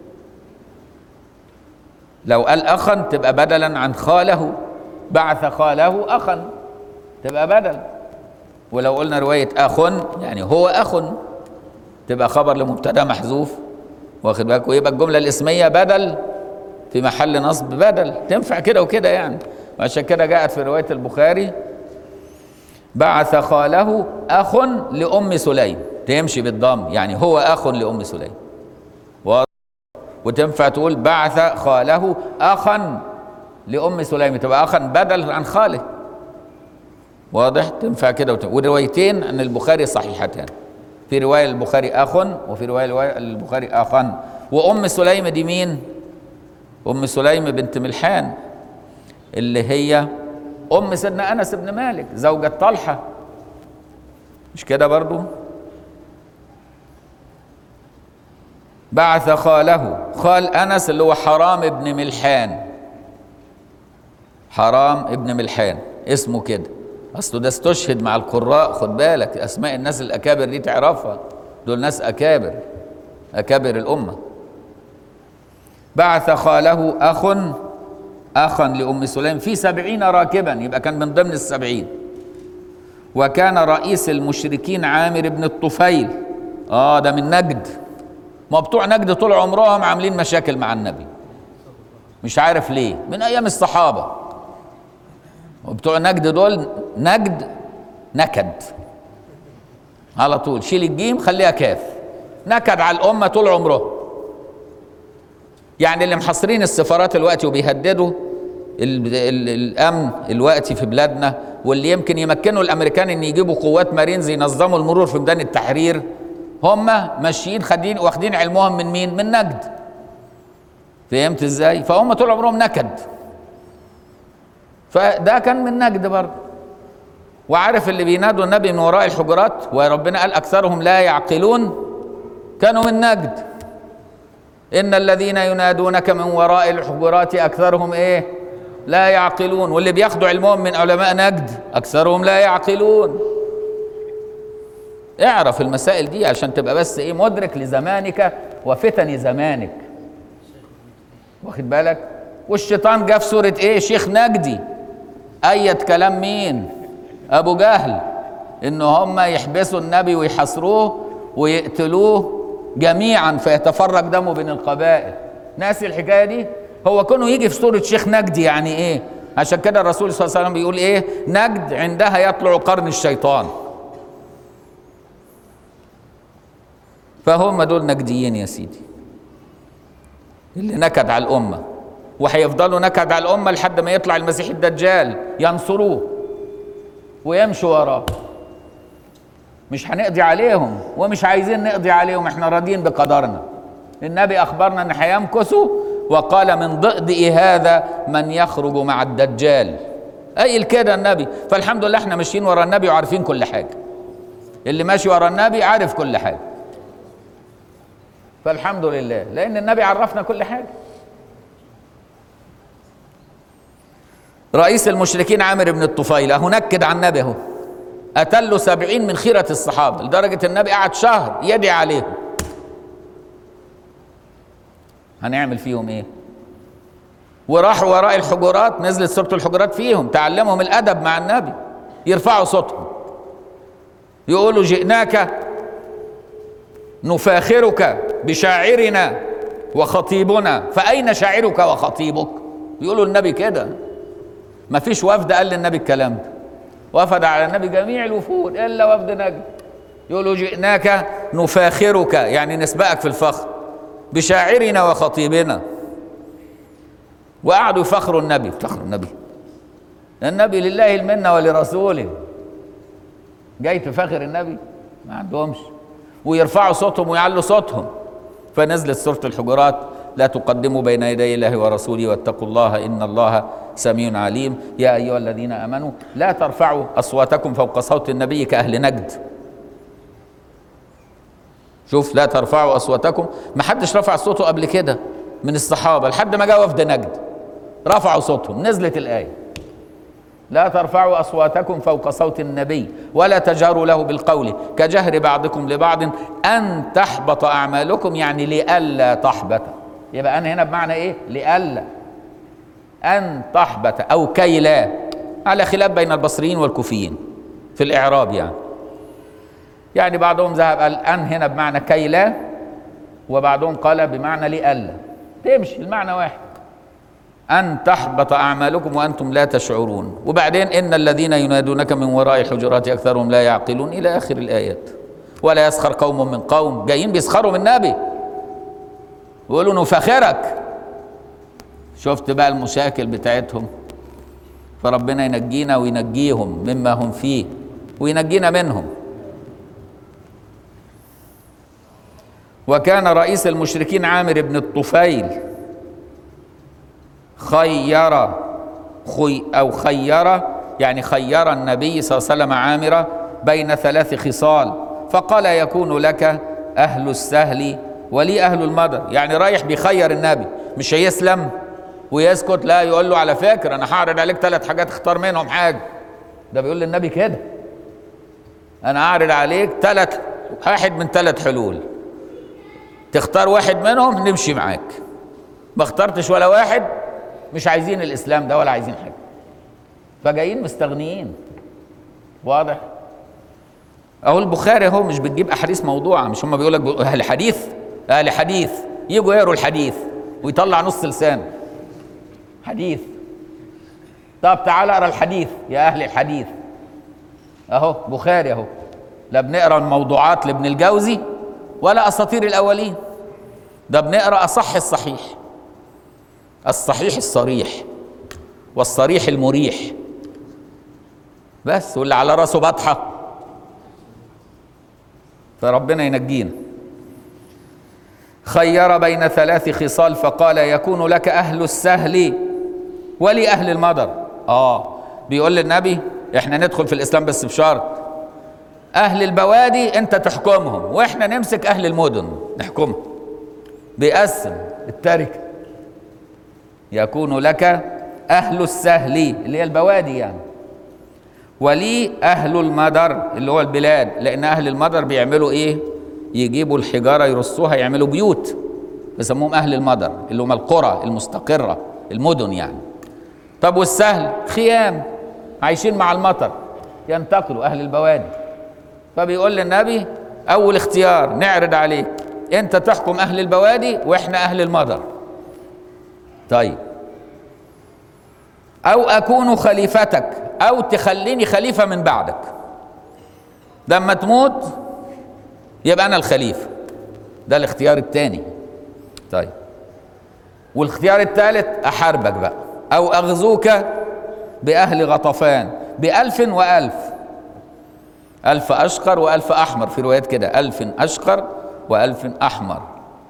لو قال أخا تبقى بدلا عن خاله، بعث خاله أخا تبقى بدل. ولو قلنا رواية أخ يعني هو أخ تبقى خبر لمبتدا محذوف، واخد بالك؟ ويبقى الجملة الاسمية بدل في محل نصب بدل، تنفع كده وكده يعني. وعشان كده جاءت في رواية البخاري بعث خاله أخ لأم سليم، تمشي بالضم يعني هو أخ لأم سليم. وتنفع تقول بعث خاله أخا لأم سليم، تبقى أخا بدل عن خاله. واضح؟ تنفع كده والروايتين عن البخاري صحيحتان، في رواية البخاري أخ وفي رواية البخاري أخا. وأم سليم دي مين؟ أم سليم بنت ملحان اللي هي أم سيدنا أنس بن مالك زوجة طلحة، مش كده برضو؟ بعث خاله، خال أنس اللي هو حرام ابن ملحان، حرام ابن ملحان اسمه كده، أصله ده استشهد مع القراء. خد بالك أسماء الناس الأكابر دي تعرفها، دول ناس أكابر، أكابر الأمة. بعث خاله أخا لأم سليم في 70 راكبا، يبقى كان من ضمن ال70. وكان رئيس المشركين عامر بن الطفيل، ده من نجد. ما بتوع نجد طول عمرهم عاملين مشاكل مع النبي، مش عارف ليه، من أيام الصحابة. وبتوع نجد دول، نجد نكد على طول، شيل الجيم خليها كاف. نكد على الأمة طول عمره. يعني اللي محاصرين السفارات الوقت وبيهددوا الأمن الوقت في بلادنا، واللي يمكن يمكنوا الأمريكان إن يجيبوا قوات مارينز ينظموا المرور في ميدان التحرير، هم ماشيين واخدين علمهم من مين؟ من نجد. فهمت ازاي؟ فهم طول عمرهم نكد. فده كان من نجد برضه. وعارف اللي بينادوا النبي من وراء الحجرات وربنا قال أكثرهم لا يعقلون، كانوا من نجد. إن الذين ينادونك من وراء الحجرات أكثرهم إيه؟ لا يعقلون. واللي بياخدوا علمهم من علماء نجد أكثرهم لا يعقلون. اعرف المسائل دي عشان تبقى بس إيه؟ مدرك لزمانك وفتن زمانك. واخد بالك؟ والشيطان جاء في سورة إيه؟ شيخ نجدي. أيد كلام مين؟ أبو جهل، إن هم يحبسوا النبي ويحاصروه ويقتلوه جميعا فيتفرق دمه بين القبائل. ناسي الحكاية دي؟ هو كونه يجي في سورة شيخ نجدي يعني إيه؟ عشان كده الرسول صلى الله عليه وسلم بيقول إيه؟ نجد عندها يطلع قرن الشيطان. فهم دول نجديين يا سيدي اللي نكد على الأمة، وهيفضلوا نكد على الأمة لحد ما يطلع المسيح الدجال ينصروه ويمشوا وراه. مش هنقضي عليهم ومش عايزين نقضي عليهم، احنا راضيين بقدرنا. النبي أخبرنا أن هيمكثوا، وقال من ضئضئ هذا من يخرج مع الدجال. قايل كده النبي. فالحمد لله احنا ماشيين ورا النبي وعارفين كل حاجة. اللي ماشي ورا النبي عارف كل حاجة. فالحمد لله، لأن النبي عرفنا كل حاجة. رئيس المشركين عامر بن الطفيل اهو نكد على النبي اهو، قتل 70 من خيرة الصحابة، لدرجة النبي قعد شهر يدعي عليهم. هنعمل فيهم ايه؟ وراحوا وراء الحجرات، نزلت سورة الحجرات فيهم، تعلمهم الأدب مع النبي، يرفعوا صوتهم يقولوا جئناك نفاخرك بشاعرنا وخطيبنا، فأين شاعرك وخطيبك؟ يقولوا النبي كده. ما فيش وفد قال للنبي الكلام ده، وفد على النبي جميع الوفود إلا وفد نجد. يقولوا جئناك نفاخرك يعني نسبقك في الفخر بشاعرنا وخطيبنا. وقعدوا يفخروا النبي. افتخروا النبي لله المنة ولرسوله. جاي تفخر النبي؟ ما عندهمش. ويرفعوا صوتهم ويعلوا صوتهم. فنزلت سورة الحجرات لا تقدموا بين يدي الله ورسوله واتقوا الله إن الله سميع عليم. يا أيها الذين آمنوا لا ترفعوا أصواتكم فوق صوت النبي كأهل نجد. شوف، لا ترفعوا أصواتكم. ما حدش رفع صوته قبل كده من الصحابة لحد ما جاء وفد نجد رفعوا صوتهم، نزلت الآية لا ترفعوا أصواتكم فوق صوت النبي ولا تجهروا له بالقول كجهر بعضكم لبعض أن تحبط أعمالكم، يعني لئلا تحبط. يبقى أنا هنا بمعنى إيه؟ لئلا أن تحبط أو كي لا، على خلاف بين البصريين والكوفيين في الإعراب. يعني بعضهم ذهب قال أن هنا بمعنى كي لا، وبعضهم قال بمعنى لئلا. تمشي المعنى واحد، أن تحبط أعمالكم وأنتم لا تشعرون. وبعدين إن الذين ينادونك من وراء الحجرات أكثرهم لا يعقلون إلى آخر الآيات. ولا يسخر قوم من قوم، جايين بيسخروا من النبي ويقولوا نفخرك. شفت بقى المشاكل بتاعتهم. فربنا ينجينا وينجيهم مما هم فيه وينجينا منهم. وكان رئيس المشركين عامر بن الطفيل خير يعني خير النبي صلى الله عليه وسلم عامر بين 3 خصال، فقال يكون لك أهل السهل ولي أهل المدر. يعني رايح بيخير النبي، مش هيسلم ويسكت، لا، يقول له على فكرة أنا هعرض عليك 3 حاجات اختار منهم حاجة. ده بيقول للنبي كده، أنا أعرض عليك واحد من 3 حلول، تختار واحد منهم نمشي معاك. ما اخترتش ولا واحد، مش عايزين الإسلام ده ولا عايزين حاجة. فجايين مستغنيين. واضح؟ أهو البخاري هو مش بتجيب أحاديث موضوعة، مش هم بيقول لك أهل حديث يجوا يقروا الحديث ويطلع نص لسان حديث. طب تعال اقرا الحديث يا أهل الحديث. اهو بخاري اهو، لا بنقرا الموضوعات لابن الجوزي ولا اساطير الاولين، ده بنقرا اصح الصحيح، الصحيح الصريح والصريح المريح بس، واللي على راسه بطحه، فربنا ينجينا. خير بين 3 خصال فقال يكون لك أهل السهل ولي أهل المدر. بيقول للنبي احنا ندخل في الإسلام بس بشرط، أهل البوادي أنت تحكمهم وإحنا نمسك أهل المدن نحكمهم. بيقسم التركة، يكون لك أهل السهل اللي هي البوادي يعني، ولي أهل المدر اللي هو البلاد، لأن أهل المدر بيعملوا إيه؟ يجيبوا الحجارة يرصوها يعملوا بيوت، بيسموهم أهل المدر اللي هم القرى المستقرة المدن يعني. طب والسهل خيام عايشين مع المطر، ينتقلوا أهل البوادي. فبيقول للنبي أول اختيار نعرض عليك أنت تحكم أهل البوادي وإحنا أهل المدر. طيب، أو أكون خليفتك أو تخليني خليفة من بعدك، لما تموت يبقى أنا الخليفة، ده الاختيار الثاني. طيب، والاختيار الثالث أحاربك بقى، أو أغزوك بأهل غطفان ب1000 و1000، 1000 أشقر و1000 أحمر، في روايات كده 1000 أشقر و1000 أحمر.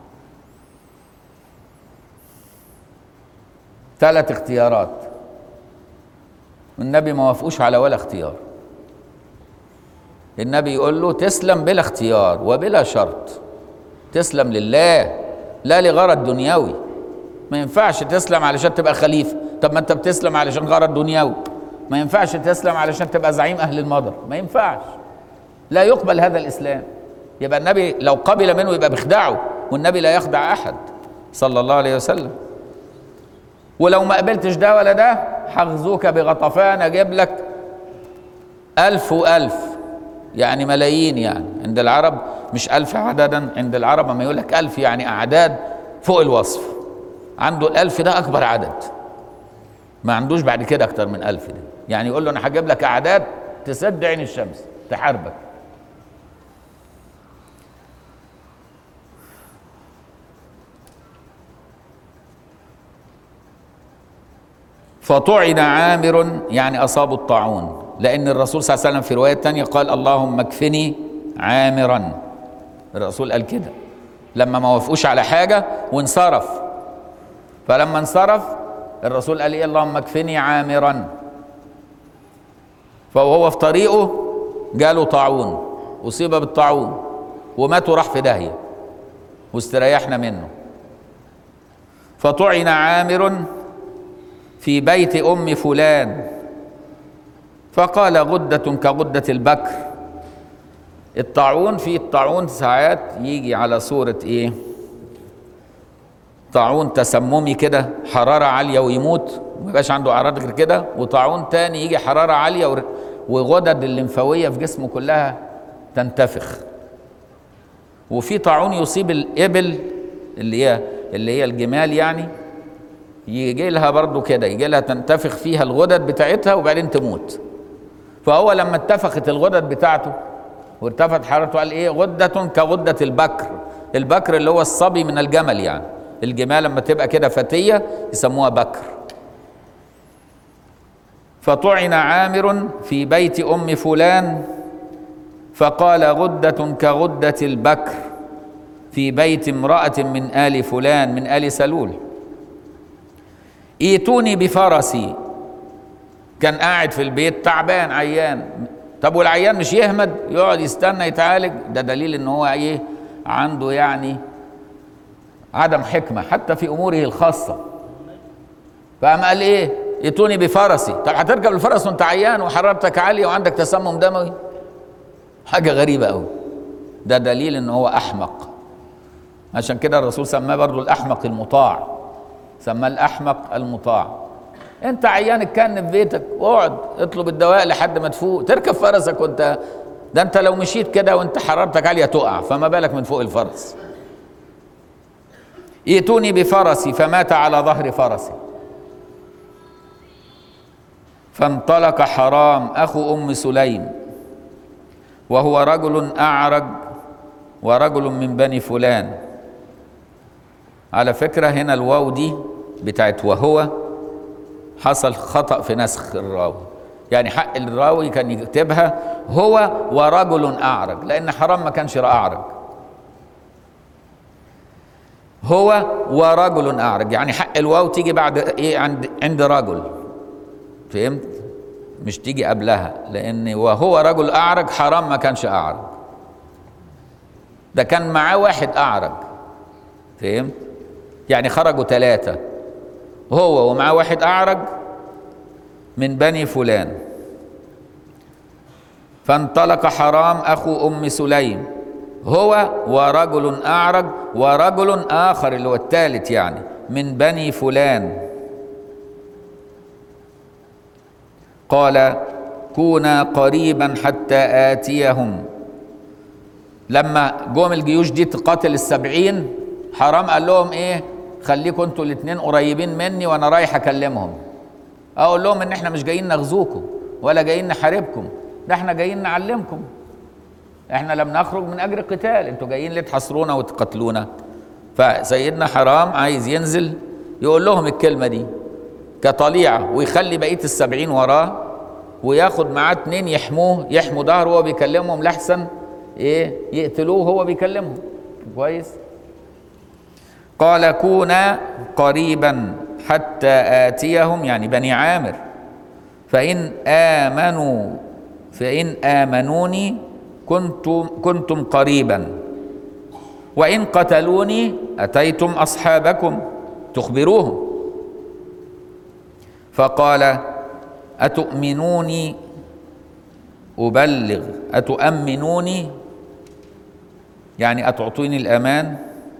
3 اختيارات، النبي ما وافقوش على ولا اختيار. النبي يقول له تسلم بلا اختيار وبلا شرط، تسلم لله لا لغرض دنيوي. ما ينفعش تسلم علشان تبقى خليفة، طب ما انت بتسلم علشان غرض دنيوي. ما ينفعش تسلم علشان تبقى زعيم أهل المدر، ما ينفعش، لا يقبل هذا الإسلام. يبقى النبي لو قبل منه يبقى بيخدعه، والنبي لا يخدع أحد صلى الله عليه وسلم. ولو ما قبلتش ده ولا ده حغزوك بغطفان، أجيب لك 1000 و1000، يعني ملايين. يعني عند العرب مش 1000 عددا، عند العرب لما يقول لك 1000 يعني أعداد فوق الوصف. عنده 1000 ده أكبر عدد، ما عندوش بعد كده أكتر من 1000 ده. يعني يقول له أنا هجيب لك أعداد تسد عين الشمس تحاربك. فطعن عامر يعني أصابوا الطاعون، لأن الرسول صلى الله عليه وسلم في رواية تانية قال اللهم اكفني عامرا. الرسول قال كده لما ما وافقوش على حاجة وانصرف، فلما انصرف الرسول قال ايه؟ اللهم اكفني عامرا. فهو في طريقه جاله طاعون، أصيب بالطاعون ومات وراح في داهية واستريحنا منه. فطعن عامر في بيت أم فلان فقال غدة كغدة البكر. الطاعون، في الطاعون ساعات يجي على صورة ايه؟ طاعون تسممي كده، حرارة عالية ويموت ما يبقاش عنده أعراض غير كده، وطاعون تاني يجي حرارة عالية وغدد الليمفاوية في جسمه كلها تنتفخ. وفي طاعون يصيب الإبل اللي هي الجمال، يعني يجي لها برضو كده، يجي لها تنتفخ فيها الغدد بتاعتها وبعدين تموت. فهو لما اتفخت الغدد بتاعته وارتفعت حرارته قال ايه؟ غدة كغدة البكر. البكر اللي هو الصبي من الجمل، يعني الجمال لما تبقى كده فتية يسموها بكر. فطعن عامر في بيت أم فلان فقال غدة كغدة البكر في بيت امرأة من آل فلان من آل سلول. ائتوني بفرسي. كان قاعد في البيت تعبان عيان. طب والعيان مش يهمد يقعد يستنى يتعالج؟ ده دليل ان هو ايه؟ عنده يعني عدم حكمة حتى في اموره الخاصة. فقام قال ايه؟ ائتوني بفرسي. طب هتركب الفرس وانت عيان وحرارتك عالية وعندك تسمم دموي؟ حاجة غريبة قوي. ده دليل ان هو احمق. عشان كده الرسول سماه برضو الاحمق المطاع، سماه الاحمق المطاع. انت عيان اتكن في بيتك واقعد اطلب الدواء لحد ما تفوق، تركب فرسك وانت ده انت لو مشيت كده وانت حرارتك عاليه تقع، فما بالك من فوق الفرس. ائتوني بفرسي فمات على ظهر فرسي. فانطلق حرام اخو ام سليم وهو رجل أعرج ورجل من بني فلان. على فكرة هنا الواو دي بتاعت وهو حصل خطأ في نسخ الراوي، يعني حق الراوي كان يكتبها هو ورجل أعرج، لأن حرام ما كانش أعرج. هو ورجل أعرج، يعني حق الواو تيجي بعد إيه؟ عند رجل، فهمت؟ مش تيجي قبلها، لأن وهو رجل أعرج حرام ما كانش أعرج، ده كان معاه واحد أعرج، فهمت؟ يعني خرجوا 3، هو ومعاه واحد أعرج من بني فلان. فانطلق حرام أخو أم سليم هو ورجل أعرج ورجل آخر اللي هو الثالث يعني من بني فلان، قال كونا قريبا حتى آتيهم. لما جم الجيوش دي تقاتل 70، حرام قال لهم ايه؟ خليكم انتوا الاثنين قريبين مني وانا رايح اكلمهم، اقول لهم ان احنا مش جايين نغزوكم ولا جايين نحاربكم، ده احنا جايين نعلمكم، احنا لم نخرج من اجل القتال، انتوا جايين ليه تحاصرونا وتقتلونا؟ فسيدنا حرام عايز ينزل يقول لهم الكلمة دي كطليعة، ويخلي بقية 70 وراه، وياخد معاه 2 يحموا ظهره وهو بيكلمهم لحسن ايه يقتلوه وهو بيكلمهم. كويس. قال كونا قريبا حتى آتيهم، يعني بني عامر، فإن آمنوني كنتم قريبا، وإن قتلوني أتيتم أصحابكم تخبروهم. فقال أتؤمنوني أبلغ، أتؤمنوني يعني أتعطوني الأمان،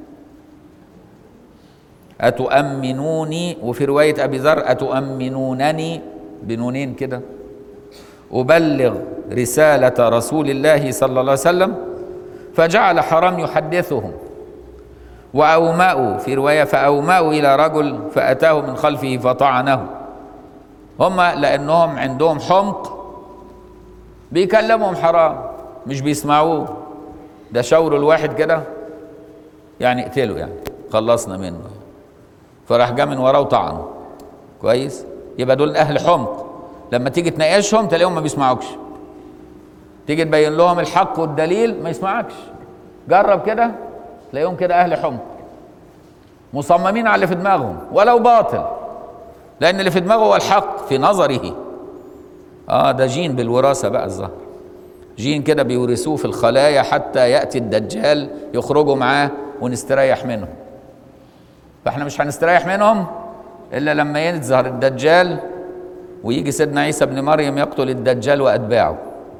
أتؤمنوني، وفي رواية أبي ذر أتؤمنونني بنونين كده، أبلغ رسالة رسول الله صلى الله عليه وسلم. فجعل حرام يحدثهم، وأومأوا في رواية فأومأوا إلى رجل فأتاه من خلفه فطعنه. هم لأنهم عندهم حمق بيكلمهم حرام مش بيسمعوه، ده شاوروا الواحد كده يعني اقتله، يعني خلصنا منه، فراح جا من وراه وطعنه. كويس. يبقى دول أهل حمق، لما تيجي تناقشهم تلاقيهم ما بيسمعوكش، تيجي تبين لهم الحق والدليل ما يسمعكش. جرب كده تلاقيهم كده أهل حمق مصممين على اللي في دماغهم ولو باطل، لأن اللي في دماغه هو الحق في نظره. ده جين بالوراثة بقى، الظهر جين كده بيورثوه في الخلايا حتى يأتي الدجال يخرجوا معاه ونستريح منهم. فاحنا مش هنستريح منهم إلا لما يظهر الدجال ويجي سيدنا عيسى ابن مريم يقتل الدجال وأتباعه،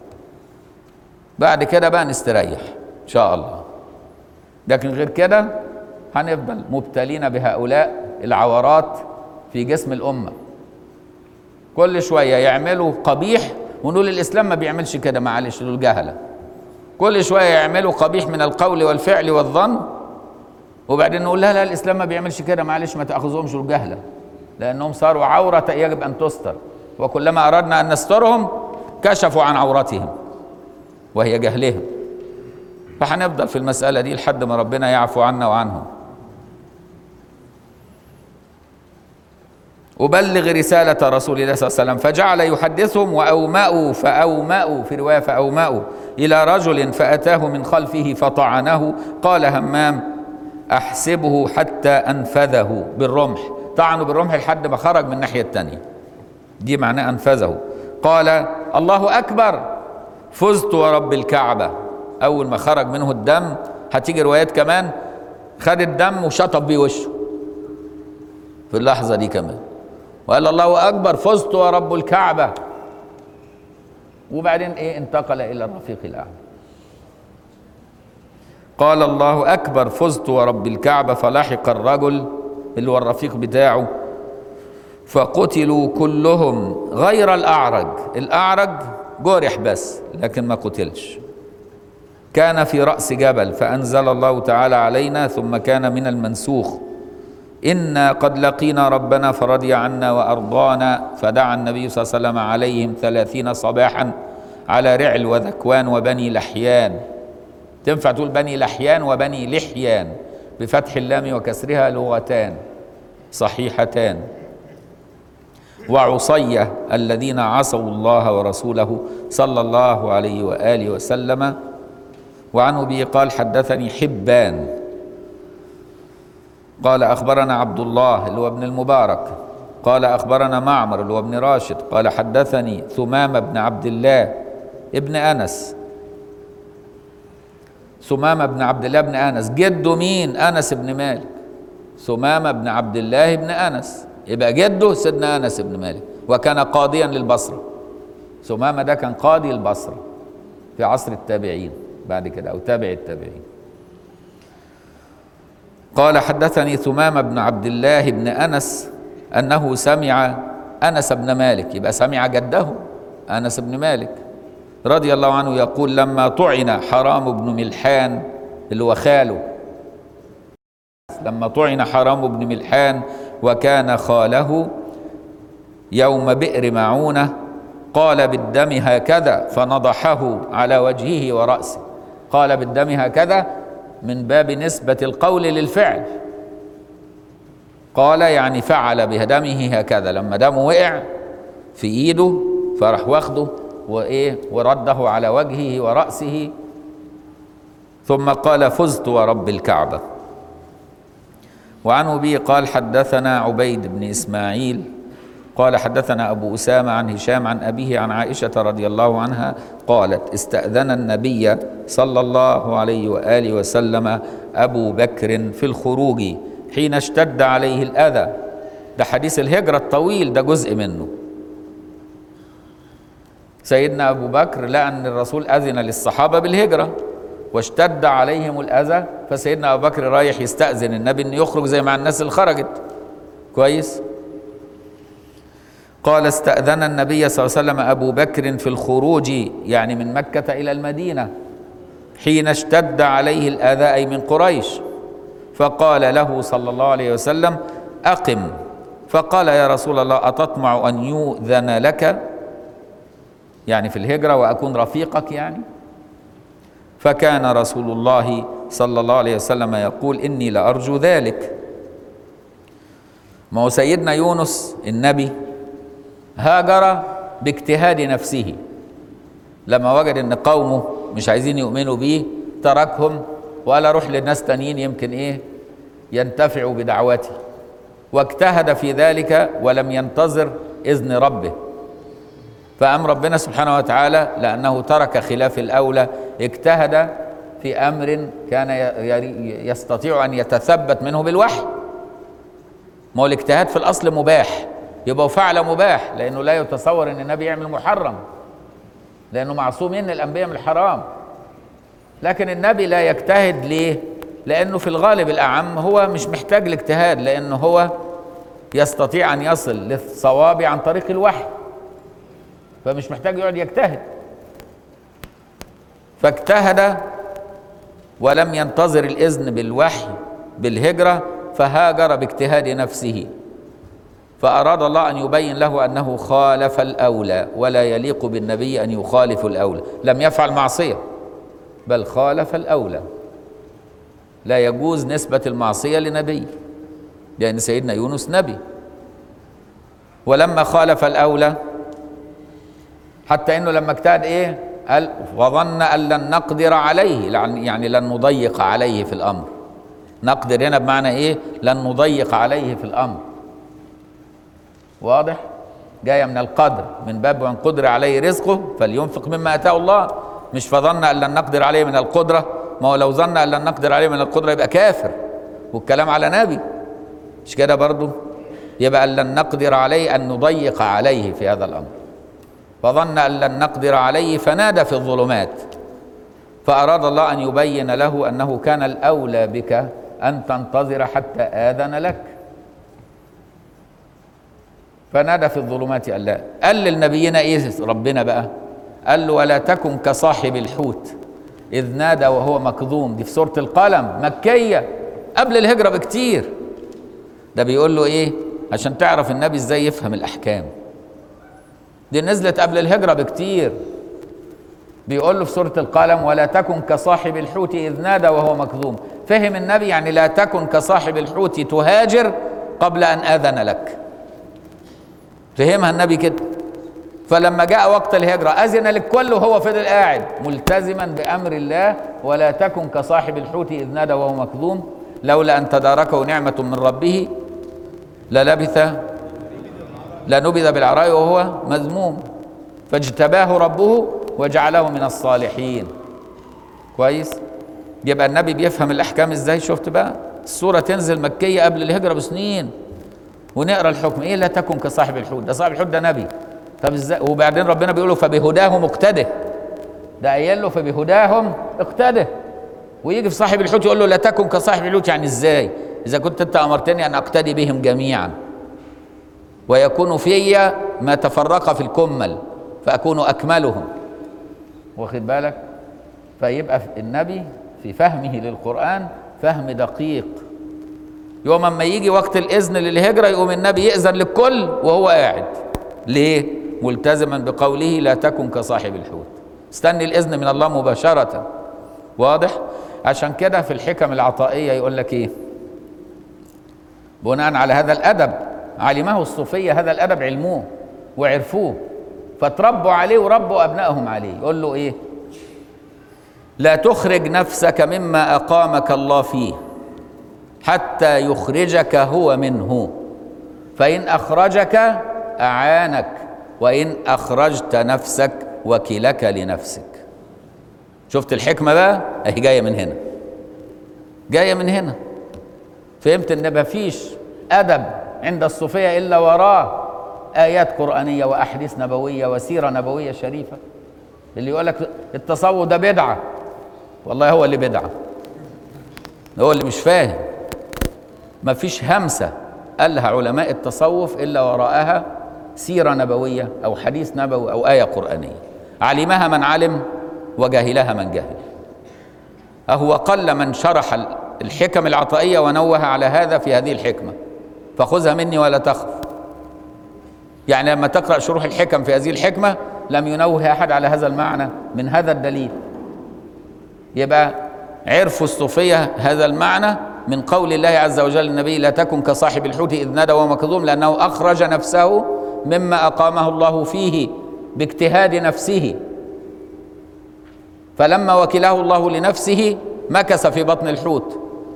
بعد كده بقى نستريح إن شاء الله. لكن غير كده هنفضل مبتلين بهؤلاء العورات في جسم الأمة، كل شوية يعملوا قبيح ونقول الإسلام ما بيعملش كده، معلش دول جهلة. كل شوية يعملوا قبيح من القول والفعل والظن، وبعدين نقول لا الإسلام ما بيعملش كده، معلش ما تأخذهمش الجهلة، لأنهم صاروا عورة يجب أن تستر، وكلما أردنا أن نسترهم كشفوا عن عورتهم وهي جهلهم. فهنفضل في المسألة دي لحد ما ربنا يعفو عنا وعنهم. أبلغ رسالة رسول الله صلى الله عليه وسلم. فجعل يحدثهم فأومأوا في رواية فأومأوا إلى رجل فأتاه من خلفه فطعنه. قال همام أحسبه حتى أنفذه بالرمح، طعنه بالرمح لحد ما خرج من الناحية الثانية، دي معناه أنفذه. قال الله أكبر فزت ورب الكعبة. أول ما خرج منه الدم، هتيجي روايات كمان خد الدم وشطب بيه وشه في اللحظة دي كمان، وقال الله أكبر فزت ورب الكعبة، وبعدين انتقل إلى الرفيق الأعلى. قال الله أكبر فزت ورب الكعبة، فلحق الرجل اللي هو الرفيق بتاعه فقتلوا كلهم غير الأعرج. الأعرج جرح بس لكن ما قتلش، كان في رأس جبل، فأنزل الله تعالى علينا ثم كان من المنسوخ إنا قد لقينا ربنا فرضي عنا وأرضانا. فدعا النبي صلى الله عليه وسلم عليهم 30 صباحا على رعل وذكوان وبني لحيان. تنفع تقول بني لحيان وبني لحيان بفتح اللام وكسرها، لغتان صحيحتان. وعصية الذين عصوا الله ورسوله صلى الله عليه وآله وسلم. وعن أبي قال حدثني حبان قال أخبرنا عبد الله اللي هو ابن المبارك قال أخبرنا معمر اللي هو ابن راشد قال حدثني ثمامة بن عبد الله ابن أنس. ثمامة بن عبد الله بن أنس جده مين؟ أنس بن مالك. ثمامة بن عبد الله بن أنس يبقى جده سيدنا أنس بن مالك، وكان قاضيا للبصرة. ثمامة ده كان قاضي البصرة في عصر التابعين بعد كده، أو تابع التابعين. قال حدثني ثمامة بن عبد الله بن أنس أنه سمع أنس بن مالك، يبقى سمع جده أنس بن مالك رضي الله عنه يقول لما طعن حرام بن ملحان اللي هو خاله، لما طعن حرام بن ملحان وكان خاله يوم بئر معونة قال بالدم هكذا فنضحه على وجهه ورأسه. قال بالدم هكذا من باب نسبة القول للفعل، قال يعني فعل بدمه هكذا، لما دمه وقع في ايده فراح واخده وايه ورده على وجهه ورأسه، ثم قال فزت ورب الكعبة. وعن أبي قال حدثنا عبيد بن إسماعيل قال حدثنا أبو أسامة عن هشام عن أبيه عن عائشة رضي الله عنها قالت استأذن النبي صلى الله عليه وآله وسلم أبو بكر في الخروج حين اشتد عليه الأذى. ده حديث الهجرة الطويل، ده جزء منه. سيدنا أبو بكر لقى أن الرسول أذن للصحابة بالهجرة واشتد عليهم الأذى، فسيدنا أبو بكر رايح يستأذن النبي أن يخرج زي مع الناس اللي خرجت. كويس. قال استأذن النبي صلى الله عليه وسلم أبو بكر في الخروج يعني من مكة إلى المدينة حين اشتد عليه الأذى أي من قريش، فقال له صلى الله عليه وسلم أقم. فقال يا رسول الله أتطمع أن يؤذن لك يعني في الهجرة وأكون رفيقك يعني؟ فكان رسول الله صلى الله عليه وسلم يقول إني لأرجو ذلك. ما هو سيدنا يونس النبي هاجر باجتهاد نفسه، لما وجد ان قومه مش عايزين يؤمنوا بيه تركهم وقال اروح لناس تانيين يمكن ايه ينتفعوا بدعوتي، واجتهد في ذلك ولم ينتظر اذن ربه. فأمر ربنا سبحانه وتعالى لأنه ترك خلاف الأولى اجتهد في أمر كان يستطيع أن يتثبت منه بالوحي. ما هو الاجتهاد في الأصل مباح، يبقى فعل مباح، لأنه لا يتصور أن النبي يعمل محرم، لأنه معصومين الأنبياء من الحرام. لكن النبي لا يجتهد ليه؟ لأنه في الغالب الأعم هو مش محتاج الاجتهاد، لأنه هو يستطيع أن يصل للصواب عن طريق الوحي، فمش محتاج يقعد يجتهد. فاجتهد ولم ينتظر الإذن بالوحي بالهجرة، فهاجر باجتهاد نفسه. فأراد الله أن يبين له أنه خالف الأولى، ولا يليق بالنبي أن يخالف الأولى. لم يفعل معصية بل خالف الأولى، لا يجوز نسبة المعصية لنبي لأن سيدنا يونس نبي. ولما خالف الأولى حتى إنه لما اجتهد إيه قال وظن أن لن نقدر عليه، يعني لن نضيق عليه في الأمر. نقدر هنا بمعنى إيه؟ لن نضيق عليه في الأمر. واضح؟ جاية من القدر، من باب وان قدر عليه رزقه فلينفق مما أتاه الله، مش فظن أن لن نقدر عليه من القدرة. ما هو لو ظن أن لن نقدر عليه من القدرة يبقى كافر، والكلام على نبي مش كده برضه؟ يبقى أن لن نقدر عليه أن نضيق عليه في هذا الأمر. فظن أن لن نقدر عليه فنادى في الظلمات، فأراد الله أن يبين له أنه كان الأولى بك أن تنتظر حتى آذن لك. فنادى في الظلمات أن لا. قال للنبيين إيه ربنا بقى؟ قال له ولا تكن كصاحب الحوت إذ نادى وهو مكظوم. دي في سورة القلم، مكية قبل الهجرة بكتير. ده بيقول له إيه عشان تعرف النبي إزاي يفهم الأحكام. دي نزلت قبل الهجرة بكتير، بيقول له في سورة القلم ولا تكن كصاحب الحوت إذ نادى وهو مكظوم. فهم النبي يعني لا تكن كصاحب الحوت تهاجر قبل أن آذن لك. فهمها النبي كده. فلما جاء وقت الهجرة أذن للكل وهو فضل قاعد ملتزما بأمر الله. ولا تكن كصاحب الحوت إذ نادى وهو مكظوم لولا أن تداركه نعمة من ربه لنبذ بالعراء وهو مذموم فاجتباه ربه وجعله من الصالحين. كويس. يبقى النبي بيفهم الأحكام ازاي. شفت بقى السورة تنزل مكية قبل الهجرة بسنين ونقرأ الحكم ايه لا تكن كصاحب الحوت. ده صاحب الحوت ده نبي. طب ازاي؟ وبعدين ربنا بيقول له فبهداهم اقتده. ده قايل له فبهداهم اقتده. ويجي في صاحب الحوت يقول له لا تكن كصاحب الحوت. يعني ازاي؟ اذا كنت انت امرتني ان اقتدي بهم جميعا ويكون في ما تفرق في الكمل فاكون اكملهم. واخد بالك؟ فيبقى النبي في فهمه للقرآن فهم دقيق. يوم اما يجي وقت الإذن للهجرة يقوم النبي يأذن للكل وهو قاعد. ليه؟ ملتزما بقوله لا تكن كصاحب الحوت. استني الإذن من الله مباشرة. واضح؟ عشان كده في الحكم العطائية يقول لك ايه؟ بناء على هذا الأدب علمه الصوفية. هذا الأدب علموه وعرفوه فتربوا عليه وربوا أبنائهم عليه. يقول له ايه؟ لا تخرج نفسك مما أقامك الله فيه حتى يخرجك هو منه فإن أخرجك أعانك وإن أخرجت نفسك وكلك لنفسك. شفت الحكمة بقى؟ أهي جاية من هنا. جاية من هنا. فهمت إن مفيش أدب عند الصوفية إلا وراه آيات قرآنية وأحاديث نبوية وسيرة نبوية شريفة. اللي يقول لك التصوف ده بدعة والله هو اللي بدعة. هو اللي مش فاهم. مفيش همسة قالها علماء التصوف إلا وراءها سيرة نبوية أو حديث نبوي أو آية قرآنية علمها من علم وجهلها من جهل. أهو قل من شرح الحكم العطائية ونوه على هذا في هذه الحكمة فخذها مني ولا تخف. يعني لما تقرأ شروح الحكم في هذه الحكمة لم ينوه أحد على هذا المعنى من هذا الدليل. يبقى عرفوا الصوفية هذا المعنى من قول الله عز وجل للنبي لا تكن كصاحب الحوت إذ نادى وهو مكظوم لأنه أخرج نفسه مما أقامه الله فيه باجتهاد نفسه. فلما وكله الله لنفسه مكث في بطن الحوت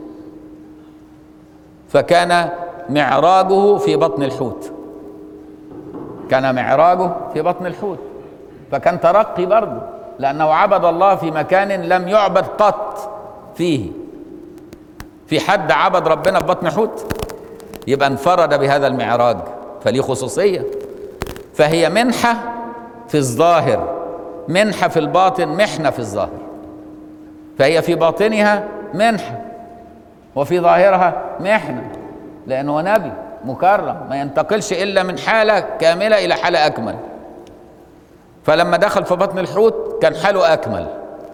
فكان معراجه في بطن الحوت. كان معراجه في بطن الحوت فكان ترقي برضه لأنه عبد الله في مكان لم يعبد قط فيه. في حد عبد ربنا في بطن حوت؟ يبقى انفرد بهذا المعراج فليه خصوصية. فهي منحة في الظاهر منحة في الباطن محنة في الظاهر. فهي في باطنها منحة وفي ظاهرها محنة لأنه نبي مكرم ما ينتقلش إلا من حالة كاملة إلى حالة أكمل. فلما دخل في بطن الحوت كان حاله أكمل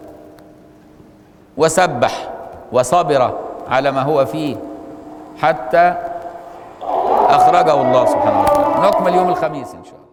وسبح وصبر على ما هو فيه حتى أخرجه الله سبحانه وتعالى. نكمل يوم الخميس إن شاء الله.